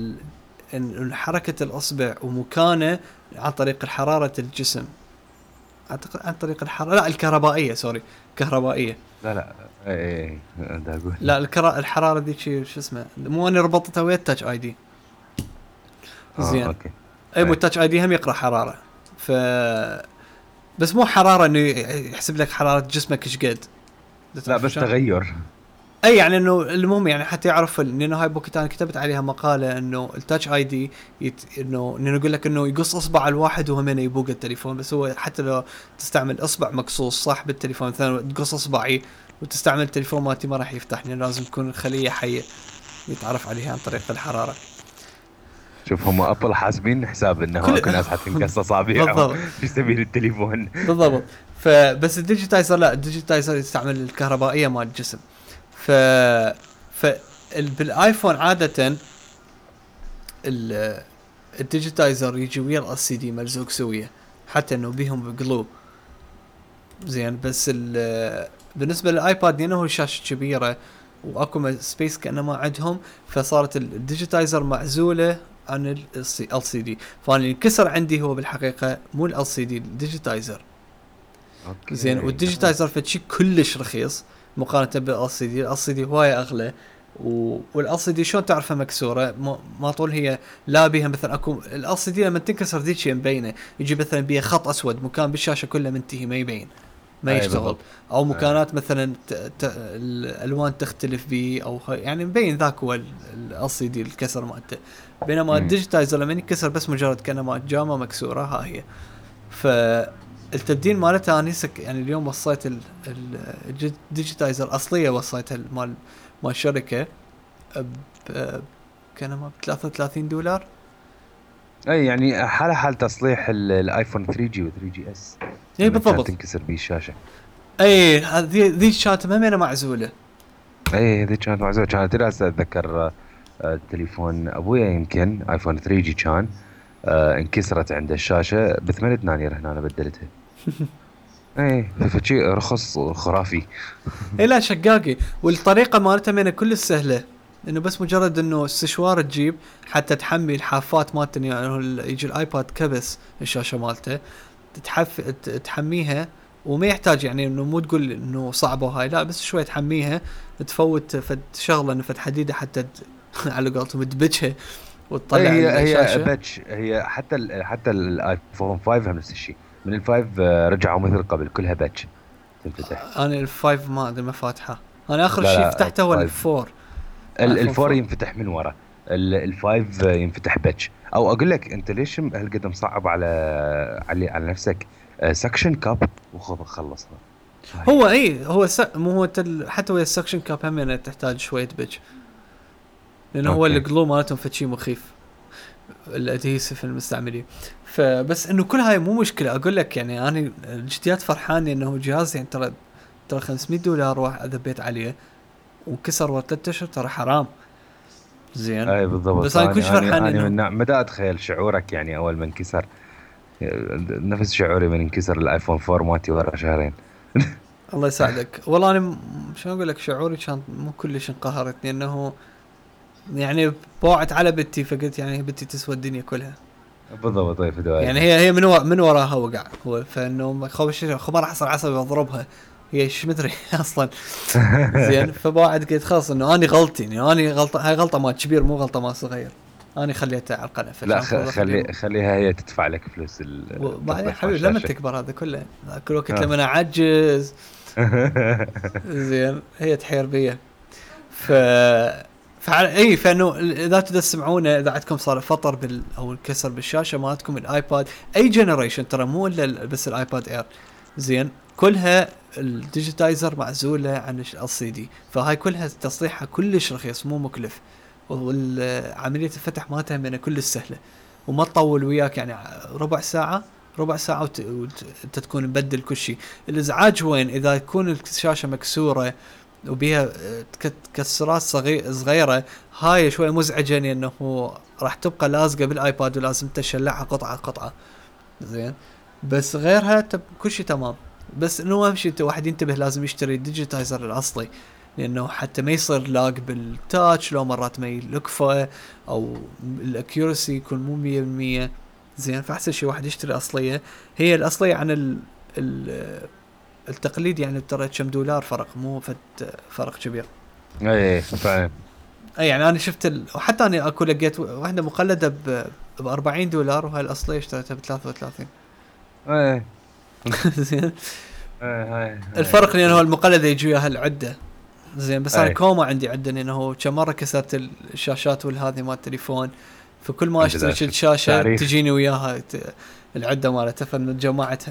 حركه الاصبع ومكانه عن طريق حراره الجسم اعتقد عن طريق الحراره لا الكهربائيه سوري كهربائيه لا لا اي دا اقول لا الكرا الحراره ذيك شو اسمه مو انا ربطتها ويا التاتش اي دي زين آه، اوكي اي مو التاتش اي دي هم يقرا حراره. ف بس مو حراره انه يحسب لك حراره جسمك ايش قد لا بس تغير اي يعني انه المهم يعني حتى يعرف انه هاي بوكيت انا كتبت عليها مقاله انه التاتش اي دي يت... انه انه يقول لك انه يقص اصبع الواحد وهو من يبوق التليفون، بس هو حتى لو تستعمل اصبع مقصوص صح بالتليفون مثلا تقص اصبعي وتستعمل التليفون مالتي ما راح يفتح، يعني لازم تكون خليه حيه يتعرف عليها عن طريق الحراره. شوف هم ابل حاسبين حساب انه كل اكو ناس حتنقص اصابعهم بالضبط في سبيل التليفون. بالضبط. فبس الديجيتايزر لا، الديجيتايزر يستعمل الكهربائيه مال الجسم. ف ف ال- بالايفون عاده ال- الديجيتايزر يجي ويا ال سي دي ملزوق سويه، حتى انه بيهم بقلوب زين. بس ال- بالنسبه للايباد لانه هو شاشه كبيره واكو سبيس كانه ما عندهم، فصارت الديجيتايزر معزوله عن ال سي دي. فانا انكسر عندي هو بالحقيقه مو ال سي دي، الديجيتايزر. اوكي زين. والديجيتايزر فشي كلش رخيص مقارنه بال سي دي. ال سي دي هوايه اغلى، والال سي دي شلون تعرفها مكسوره؟ ما, ما طول هي لا بيها مثلا اكو ال سي دي لما تنكسر ذيك شيء مبينه، يجي مثلا بيها خط اسود مكان بالشاشه كله منتهي ما يبين ما أي يشتغل، بالضبط. او مكانات مثلا ت... ت... الالوان تختلف بيه او خ... يعني مبين ذاك هو ال سي دي الكسر مالته. بينما مم. الديجيتايزر لما ينكسر بس مجرد كانه مال جامه مكسوره ها هي. فالتبديل مالتها انا هسه يعني اليوم وصيت ال... ال... الديجيتايزر الاصليه وصيتها مال مال الشركه ب... كان ما ب ثلاثة وثلاثين دولار. اي يعني حال حال تصليح ال- الايفون ثري جي و ثري جي اس. اي بالضبط. تنكسر بيه الشاشه. اي هذه ذي كانت همينه معزوله. اي هذه كانت معزوله. كانت راسا اتذكر آه، تليفون ابويا يمكن ايفون ثري جي كان آه، انكسرت عنده الشاشه ب ثمانية دنانير هنا انا بدلتها. اي فشي رخص خرافي. اي لا شقاقي. والطريقه مالتها منها كل سهله، انه بس مجرد انه السشوار تجيب حتى تحمي الحافات مالته، يعني يجي الايباد كبس الشاشه مالته تحف تحميها، وما يحتاج يعني انه مو تقول انه صعبه هاي، لا بس شوي تحميها تفوت فد شغله انه فد حديده حتى د... على قولتهم تبجها وتطلع هي الشاشه. هي باتش. هي حتى ال حتى الايفون فايف هم نفس الشيء. من الفايف آه، رجعوا مثل قبل كلها باتش تنفتح. انا الفايف ما ادري ما فاتحه، انا اخر لا شيء لا فتحته هو فايف. الفور. ال- ايفون الفور فور. ينفتح من ورا. ال- الفايف آه، ينفتح باتش. او اقول لك انت ليش هالقد مصعب على على على نفسك سكشن كاب وخذ خلصها. هو اي هو س... مو هو تل... حتى ويا السكشن كاب هم يعني تحتاج شويه بج، لانه هو أوكي. الجلو مالتهم فتشي مخيف الادهيسف المستعملين. فبس انه كل هاي مو مشكله. اقول لك يعني انا جديات فرحان انه جهاز يعني ترى ترى خمسمية دولار واحد اذبيت عليه وكسر ورا ثلاث اشهر ترى حرام. زين. اي بالضبط. بس انا كلش فرحان انا انه من مدى اتخيل شعورك يعني اول ما انكسر نفس شعوري من انكسر الايفون فور مالتي ورا شهرين. الله يساعدك. والله انا م- شلون اقول لك شعوري كان مو كلش انقهرتني، انه يعني بوعت على بنتي فقلت يعني بنتي تسوى الدنيا كلها. بالضبط. طيب في يعني هي هي من ورا من وراها وقع هو، فانه خوف خو ما راح اصير عصبي واضربها هي ايش مدري اصلا. زين. فبعد قلت خلاص انه اني غلطي، يعني اني غلطه، هاي غلطه مال كبير مو غلطه مال صغير. اني خليتها على القناه. لا خ- خلي خليها هي تدفع لك فلوس ال- وبعدين تصليح حبيبي لما الشاشة. تكبر هذا كله كل وقت آه. لما انا اعجز زين هي تحير بيا. ف فعلى اي فانه اذا تسمعونه اذا عندكم صار فطر بال او الكسر بالشاشه مالتكم الايباد اي جنريشن، ترى مو الا بس الايباد اير زين، كلها الديجيتايزر معزوله عن ال سي دي. فهاي كلها تصليحها كلش رخيص مو مكلف، والعمليه الفتح مالتها من كلش سهله وما تطول وياك، يعني ربع ساعه ربع ساعه وت... وت... تكون مبدل كل شيء. الازعاج وين؟ اذا تكون الشاشه مكسوره وبيها تكسرات صغيرة صغيرة هاي شوي مزعجة، لأنه راح تبقى لازقة بالآيباد ولازم تشلعها قطعة قطعة. زين. بس غيرها تب كل شيء تمام. بس إنه أهم شيء أنت واحد ينتبه لازم يشتري الديجيتايزر الأصلي، لأنه حتى ما يصير لاق بالتاتش، لو مرات ما يلقفه أو الأكيورسي يكون مو مية بالمية. زين. فأحسن شيء واحد يشتري أصلية. هي الأصلية عن ال ال التقليد يعني ترى كم دولار فرق، مو فت فرق كبير. اي فاهم. اي يعني انا شفت ال... وحتى انا اكو لقيت واحده مقلده ب ب أربعين دولار، وهاي الاصليه اشتريتها ب ثلاثة وثلاثين. اي زين. اي الفرق لانه المقلده يجي وياها العده زين بس انا أي. كوما عندي عندنا انه كم مره كسرت الشاشات والهذه مال التليفون، فكل ما اشتري شد شاشه تعريف. تجيني وياها ت- العده مالتها فجمعتها.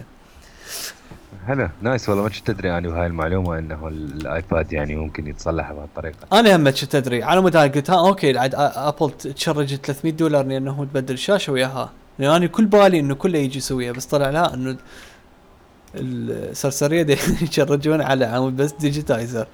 هلا نايس والله، ما كنت تدري يعني بهاي المعلومة انه الايباد يعني ممكن يتصلح بهالطريقة. انا هم كنت تدري على مود هاي قلت ها اوكي عاد ابل تشرج ثلاثمية دولار لانه تبدل الشاشه وياها، لان انا كل بالي انه كله يجي يسويها، بس طلع لا انه السرسريه دي يشرجون على عمود بس ديجيتايزر.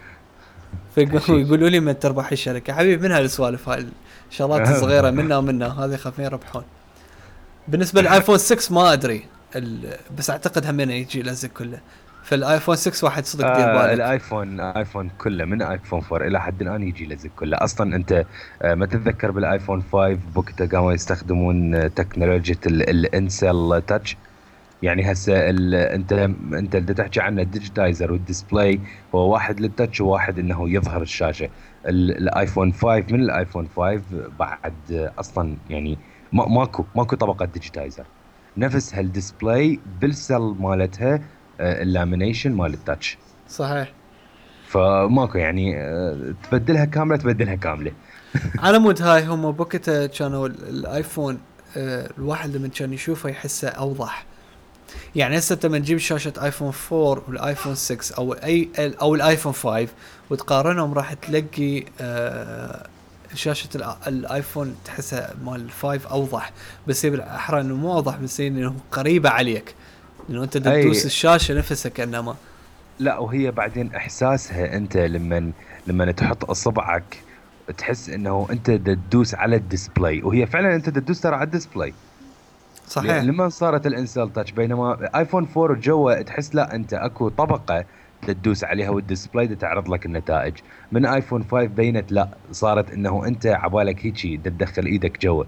تحشيش. فيقولوا لي من تربح الشركه حبيبي، من هالسوالف هاي الشغلات الصغيره منا ومنا هذه خافين يربحون. بالنسبه للايفون ستة ما ادري ال... بس اعتقد همين يجي لزق كله. فالايفون ستة واحد صدق دير آه بالك. الايفون ايفون كله من ايفون فور الى حد الان يجي لزق كله اصلا. انت آه ما تتذكر بالايفون فايف بوقتها قاموا يستخدمون آه، تكنولوجيا الانسل تاتش. يعني هسه ال- انت انت اللي تحكي عنه الديجيتايزر والديسبلاي هو واحد للتاتش وواحد انه يظهر الشاشه. ال- الايفون فايف من الايفون فايف بعد آه، اصلا يعني ما ماكو ماكو طبقه ديجيتايزر، نفس هالديسبلاي بالسل مالتها آه، اللامينيشن مال التاتش. صحيح. فماكو يعني آه، تبدلها كامله تبدلها كامله. على مود هاي هم بوقتها كانوا ال- الايفون آه، الواحد لما كان يشوفه يحسه اوضح. يعني هسه لما تجيب شاشه ايفون فور والايفون ستة او اي او الايفون خمسة وتقارنهم راح تلاقي آه، شاشه الآ- الايفون تحسها مال الفايف اوضح، بس هي بالاحرى انه مو اوضح، بس هي انه قريبه عليك، لانه انت تدوس اي الشاشه نفسها كانما. لا، وهي بعدين احساسها انت لما لما تحط اصبعك تحس انه انت تدوس على الديسبلاي، وهي فعلا انت تدوس ترى على الديسبلاي. ل- صحيح. لما صارت الانسل تاتش، بينما ايفون فور جوا تحس لا انت اكو طبقه تدوس عليها والديسبلاي تعرض لك النتائج. من ايفون فايف بينت لا، صارت انه انت عبالك هيجي تدخل ايدك جوا.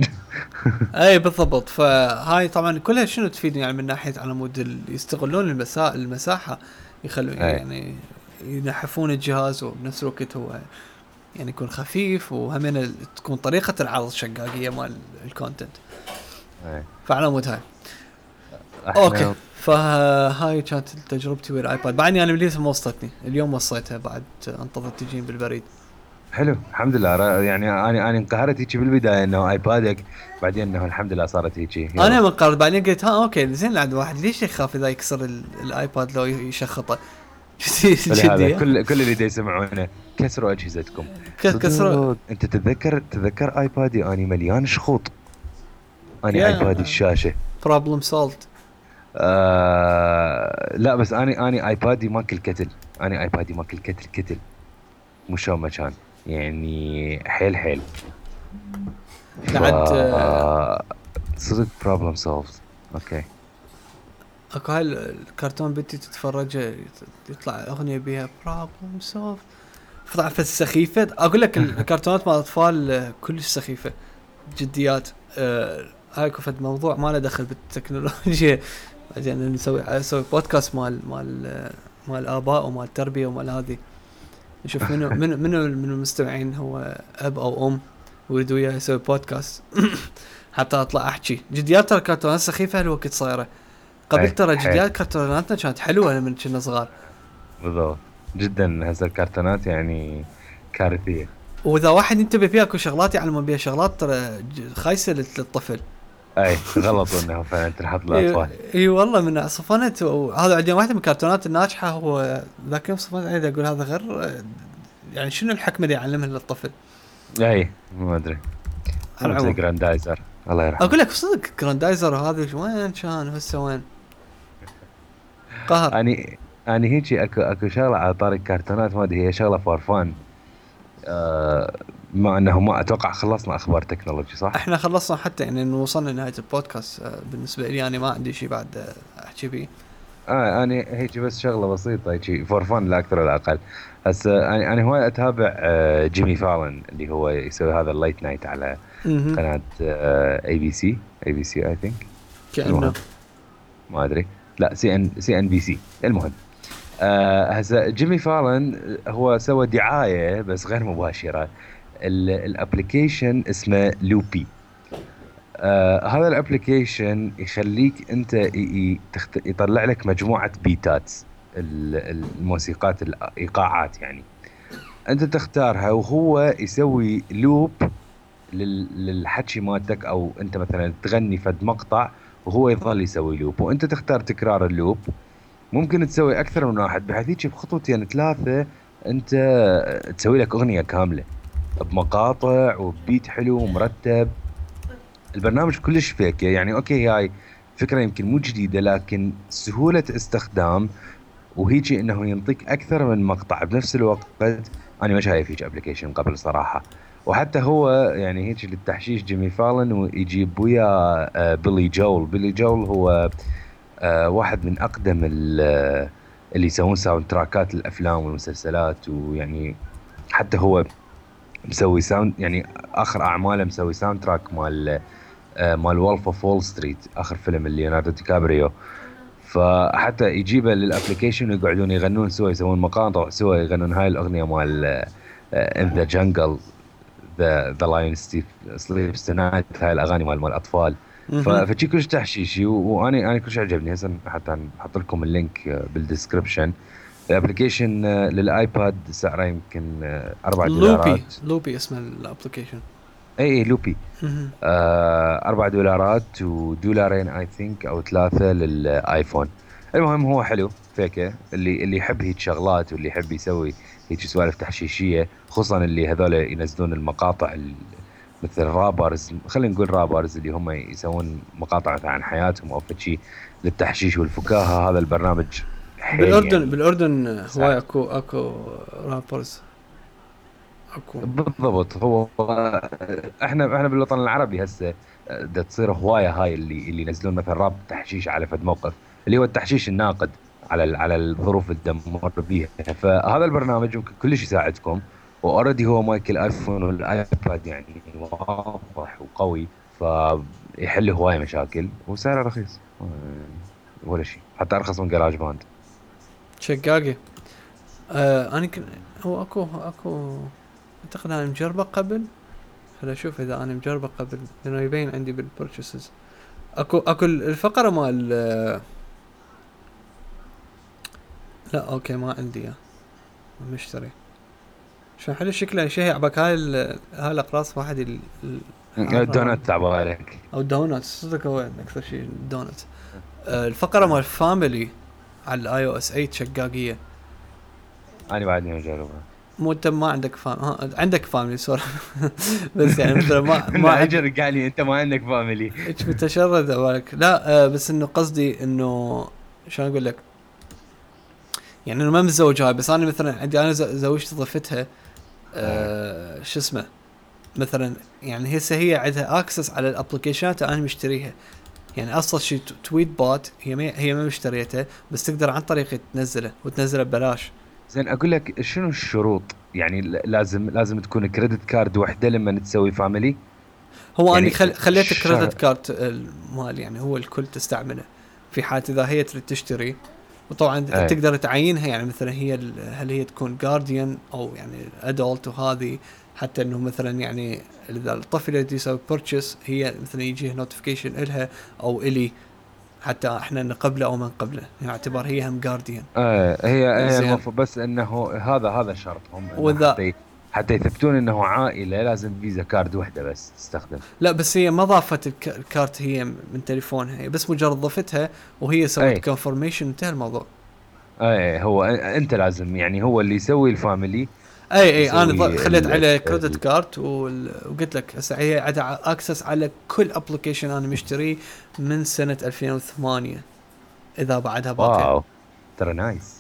اي بالضبط. فهاي طبعا كلها شنو تفيد يعني من ناحيه على مود ال- يستغلون المسا... المساحه، يخلوا اي يعني ينحفون الجهاز، وبنفس الوقت هو يعني يكون خفيف، وهمين ال- تكون طريقه العرض شقاقيه مال الكونتنت. اي فعلى مود هاي. اوكي. احنا فهاي كانت تجربتي ويا الايباد. بعدني انا لسه ما وصلتني اليوم، وصيتها بعد انتظر تجين بالبريد. حلو الحمد لله. را- يعني انا انا انقهرت هيك بالبدايه انه ايبادك، بعدين انه الحمد لله صارت هيك انا يلا. من قررت بعدين قلت ها اوكي زين، عند واحد ليش يخاف اذا يكسر ال- الايباد لو يشخطه. ولهذا جدي كل كل اللي دا يسمعونه كسروا اجهزتكم. كسر صدق انت تتذكر تتذكر ايبادي اني مليان شخوط. اني ايبادي يا الشاشه. بروبلم سولت. آه لا بس اني اني ايبادي ماكل كتل. اني ايبادي ماكل كتل كتل مو شو ما كان، يعني حيل حيل. ف بعد آه، صدق بروبلم سولفد. اوكي. اكو هاي الكرتون بنتي تتفرج يطلع اغنيه بيها بروبلم سولت، فطلع في السخيفه. اقول لك الكرتونات مال الاطفال آه، كلش سخيفه جديات. آه هاي كفت موضوع ما له دخل بالتكنولوجيا. بعدين نسوي اسوي بودكاست مال مال آه، مال الاباء ومال التربيه ومال هذه، نشوف منو منو منو من المستمعين هو اب او ام ويريد وياه يسوي بودكاست. حتى اطلع احكي جديات. ترى كرتونات سخيفه هالوقت صايره، قبل اي ترى حيل جديات كرتوناتنا كانت حلوه لما كنا صغار. بالضبط جدا. هسه الكرتونات يعني كارثيه. واذا واحد ينتبه فيها اكو شغلات يعلمون بها شغلات ترى ج- خايسه للطفل. اي غلط انه فعلا تنحط اي للاطفال. إي والله من صفنت. وهذا عندنا واحده من الكرتونات الناجحه، هو ذاك يوم صفنت عليه اقول هذا غير يعني شنو الحكمه اللي يعلمها للطفل. اي ما ادري. على نفس العموم جراندايزر الله يرحمه. اقول لك صدق جراندايزر وهذا وين كان هسه وين قهر. اني اني هيك اكو اكو شغله على طاري الكرتونات، ما ادري هي شغله فور فان. آه ما انه ما اتوقع خلصنا اخبار تكنولوجي صح؟ احنا خلصنا حتى يعني إنه وصلنا لنهايه البودكاست. آه، بالنسبه لي انا ما عندي شيء بعد آه، احكي فيه. اه اني هيك بس شغله بسيطه هيك فور فان لا اكثر ولا اقل. هسه اني انا هواي اتابع آه جيمي فالن اللي هو يسوي هذا اللايت نايت على مهم. قناه اي بي سي اي بي سي اي ثينك. كانه المهم ما ادري، لا سي ان سي ان بي سي. المهم آه هسه جيمي فالن هو سوى دعايه بس غير مباشره. الابلكيشن اسمه لوبي. آه هذا الابلكيشن يخليك انت ي- ي- تخت... يطلع لك مجموعه بيتات الموسيقات الايقاعات يعني، انت تختارها وهو يسوي لوب للحكي مالتك، او انت مثلا تغني فد مقطع وهو يظل يسوي لوب، وانت تختار تكرار اللوب. ممكن تسوي اكثر من واحد، بحيث هيك بخطوتين ثلاثه انت تسوي لك اغنيه كامله بمقاطع وبيت حلو ومرتب. البرنامج كلش فيك يعني، اوكي هاي فكره يمكن مو جديده، لكن سهوله استخدام وهيجي انه ينطيك اكثر من مقطع بنفس الوقت. انا ما شايف هيك ابلكيشن قبل صراحه. وحتى هو يعني هيك للتحشيش جيمي فالن، ويجيب ويا آه، بيلي جول. بيلي جول هو آه، واحد من اقدم ال- آه، اللي يسوون ساوند تراكات الافلام والمسلسلات، ويعني حتى هو مسوي ساوند يعني، اخر اعماله مسوي ساوند تراك مال آه، مال وولف اوف وول ستريت، اخر فيلم ليوناردو دي كابريو. فحتى يجيبه للابلكيشن ويقعدون يغنون سوا، يسوون مقاطع سوا، يغنون هاي الاغنيه مال ان ذا جنجل، ذا ذا لاين سليبس تونايت، هاي الاغاني مال مال الاطفال. ف- اها. فشي كلش تحشيشي، و- واني انا كلش عجبني. هسه حتى نحط لكم اللينك آه، بالدسكربشن. الابلكيشن آه، للايباد سعره يمكن آه، أربعة لوبي دولارات. لوبي اسم الابلكيشن. اي اي لوبي. اها. آه، أربع دولارات ودولارين اي ثينك او ثلاثة للايفون. المهم هو حلو فيكه، اللي اللي يحب هيك شغلات واللي يحب يسوي هيك سوالف تحشيشية، خصوصا اللي هذول ينزلون المقاطع ال- مثل رابرز، خلينا نقول رابرز اللي هم يسوون مقاطع مثلا عن حياتهم او شيء للتحشيش والفكاهة. هذا البرنامج حيل بالاردن يعني بالاردن هواي يساعدكم. اكو اكو رابرز اكو. بالضبط. هو احنا احنا بالوطن العربي هسه آه، دا تصير هوايه هاي اللي اللي ينزلون مثلا راب تحشيش على فد موقف، اللي هو التحشيش الناقد على ال- على الظروف اللي تمر بيها. فهذا البرنامج ممكن كلش يساعدكم، واوريدي هو مايك الايفون والايباد يعني واضح وقوي، فيحل هوايه مشاكل وسعره رخيص آه، ولا شيء، حتى ارخص من جراج باند. شقاقي. آه انا كن هو اكو اكو اعتقد انا مجربه قبل. خليني اشوف اذا انا مجربه قبل لانه يبين عندي بالبرشيسز. اكو اكو الفقره مال آه، لا اوكي ما عندي اياه مشتري. شو حلو شكله شيء عبك هاي ال- هاي الاقراص واحد ال- الحارة هاي. دونات تعبالك. او الدونات صدق هو اكثر شيء الدونات. آه الفقره مال فاميلي على الاي او اس ثمانية شقاقيه. انا بعدني مجربها. مو انت ما عندك فام ها عندك فاميلي سوري. بس يعني مثلا ما ما لا عند اجر قال لي انت ما عندك فاميلي. ايش متشرد بالك. لا آه بس انه قصدي انه شلون اقول لك. يعني انا ما متزوج هاي بس انا مثلا عندي انا ز- زوجتي ضفتها. آه شو اسمه. مثلا يعني هسه هي عندها اكسس على الابلكيشنات انا مشتريها. يعني اصلا شيء تويت بوت هي ما هي ما مشتريته بس تقدر عن طريق تنزله وتنزله ببلاش. زين اقول لك شنو الشروط؟ يعني ل- لازم لازم تكون كريدت كارد وحده لما تسوي فاميلي؟ هو اني يعني خل... خليت كريدت الشهر. كارت المال يعني هو الكل تستعمله في حال اذا هي تريد تشتري. وطبعا ايه تقدر تعينها يعني مثلا هي ال- هل هي تكون جارديان او يعني ادولت وهذه. حتى انه مثلا يعني اذا الطفل يجي يسوي بيرتشيس هي مثلا يجيه نوتيفيكيشن الها او الي. حتى احنا نقبله او من قبله يعتبر هي هم جارديان. ايه هي هي زين. المفروض، بس انه هذا هذا شرطهم، انه واذا حتى ي- حتى يثبتون انه عائله لازم فيزا كارد وحده بس تستخدم. لا بس هي ما ضافت الك- الكارت هي من تليفونها هي بس مجرد ضفتها. وهي سوت ايه كونفرميشن انتهى الموضوع. ايه هو أ- انت لازم يعني هو اللي يسوي الفاميلي اي اي انا ض- يسوي خليت ال عليه كريدت ال كارت وال- وقلت لك هسه هي عندها اكسس على كل ابلكيشن انا مشتريه من سنه ألفين وثمانية. اذا بعدها باقي. واو، ترى نايس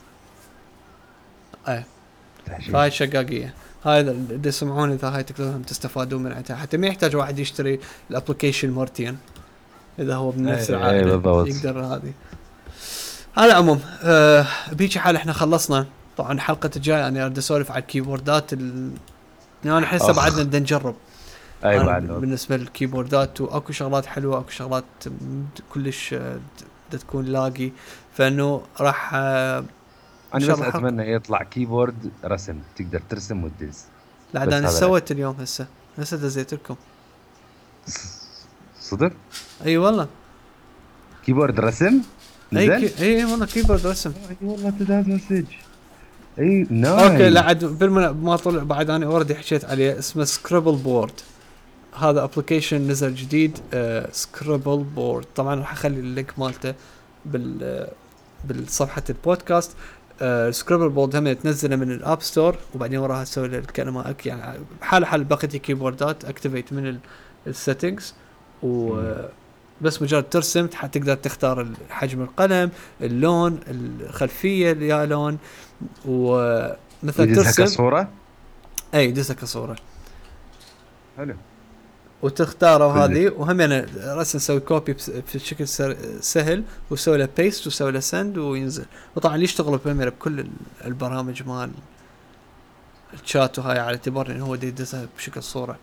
اي. فهاي تحشيش. شقاقيه. هاي اللي يسمعون اذا هاي تقدرون تستفادون من عندها حتى ما يحتاج واحد يشتري الابلكيشن مرتين. اذا هو من نفس ايه ايه العائله بالضبط. يقدر هذه. على العموم آه بيجي حال احنا خلصنا. طبعا الحلقه الجايه انا اريد اسولف على الكيبوردات ال... يعني انا احسه بعدنا اخ. بدنا نجرب. اي انا بعد. بالنسبه للكيبوردات واكو شغلات حلوه اكو شغلات م- كلش آه، بدها تكون لاقي. فانه راح آه، ان انا شاء بس الله حلقه. اتمنى يطلع كيبورد رسم تقدر ترسم وتدز. لا عاد بس انا هذا لا. سويت اليوم هسه. هسه دزيت لكم. ص- صدق؟ اي والله. كيبورد رسم؟ اي نزل؟ كي... اي والله كيبورد رسم. اي والله تداز مسج. اي نايس. اوكي لا عاد بالمنا... ما طلع بعد، انا اوريدي حكيت عليه، اسمه سكريبل بورد. هذا ابلكيشن نزل جديد، آه سكريبل بورد. طبعا راح اخلي اللينك مالته بال آه بالصفحه البودكاست. آه سكريبل بورد هم تنزله من الاب ستور، وبعدين وراها تسوي له الكلمه أك يعني حال حال بقيه الكيبوردات اكتيفيت من السيتنجز، و آه بس مجرد ترسم تقدر تختار حجم القلم، اللون، الخلفيه اللي يا لون، ومثلا ترسم كصورة. اي دزها كصوره. حلو. وتختاره هذه، وهم يعني رسم نسوي كوبي في شكل سهل، وسوي له بيست وسوي له سند وينزل. وطبعا يشتغل بميرا بكل البرامج مال الشات وهاي، على اعتبار انه هو يدزها بشكل صوره.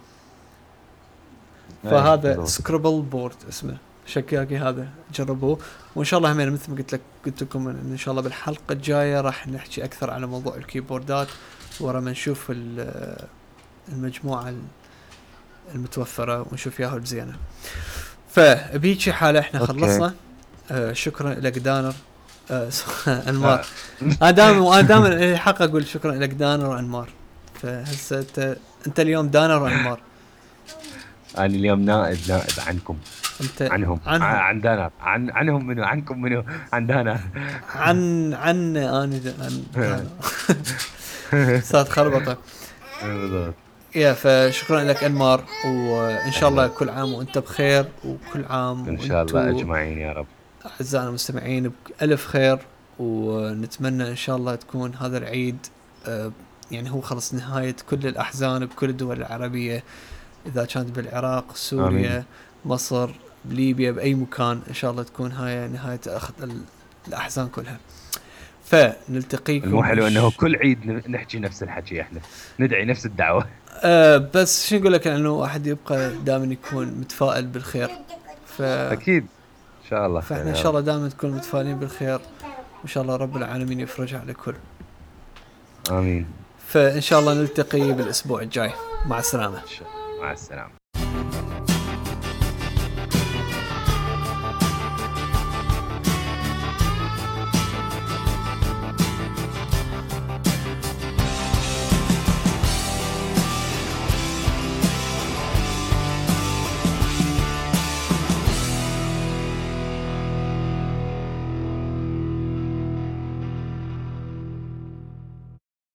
فهذا سكريبل بورد اسمه، شكاكي هذا جربوه. وان شاء الله هم مثل ما قلت لك قلت لكم ان شاء الله بالحلقه الجايه راح نحكي اكثر على موضوع الكيبوردات، ورا ما نشوف المجموعه المتوفرة ونشوف ياهو الزينة. فبيجي حالة احنا خلصنا. آه شكرا لك دانر. آه انمار. انا دائما انا دائما الحق اقول شكرا لك دانر وانمار. فهسه انت انت اليوم دانر وانمار. انا اليوم نائب نائب عنكم. انت عنهم عنهم. عن دانر عن عنهم منو عنكم منو عن دانر عن عن انا عن صارت خربطة. بالضبط. يا فشكرا لك انمار، وان شاء الله كل عام وانت بخير، وكل عام ان شاء الله اجمعين يا رب اعزائنا المستمعين بألف خير. ونتمنى ان شاء الله تكون هذا العيد آه يعني هو خلص نهاية كل الاحزان بكل الدول العربية، اذا كانت بالعراق، سوريا، آمين. مصر، ليبيا، باي مكان ان شاء الله تكون هاي نهاية اخذ الاحزان كلها. فنلتقيكم. المو حلو انه كل عيد نحكي نفس الحكي، احنا ندعي نفس الدعوة. أه بس شو نقول لك، انه واحد يبقى دائما يكون متفائل بالخير. ف اكيد ان شاء الله. فاحنا ان شاء الله دائما تكون متفائلين بالخير، وان شاء الله رب العالمين يفرجها على الكل. امين. فان شاء الله نلتقي بالاسبوع الجاي. مع السلامة. مع السلامة.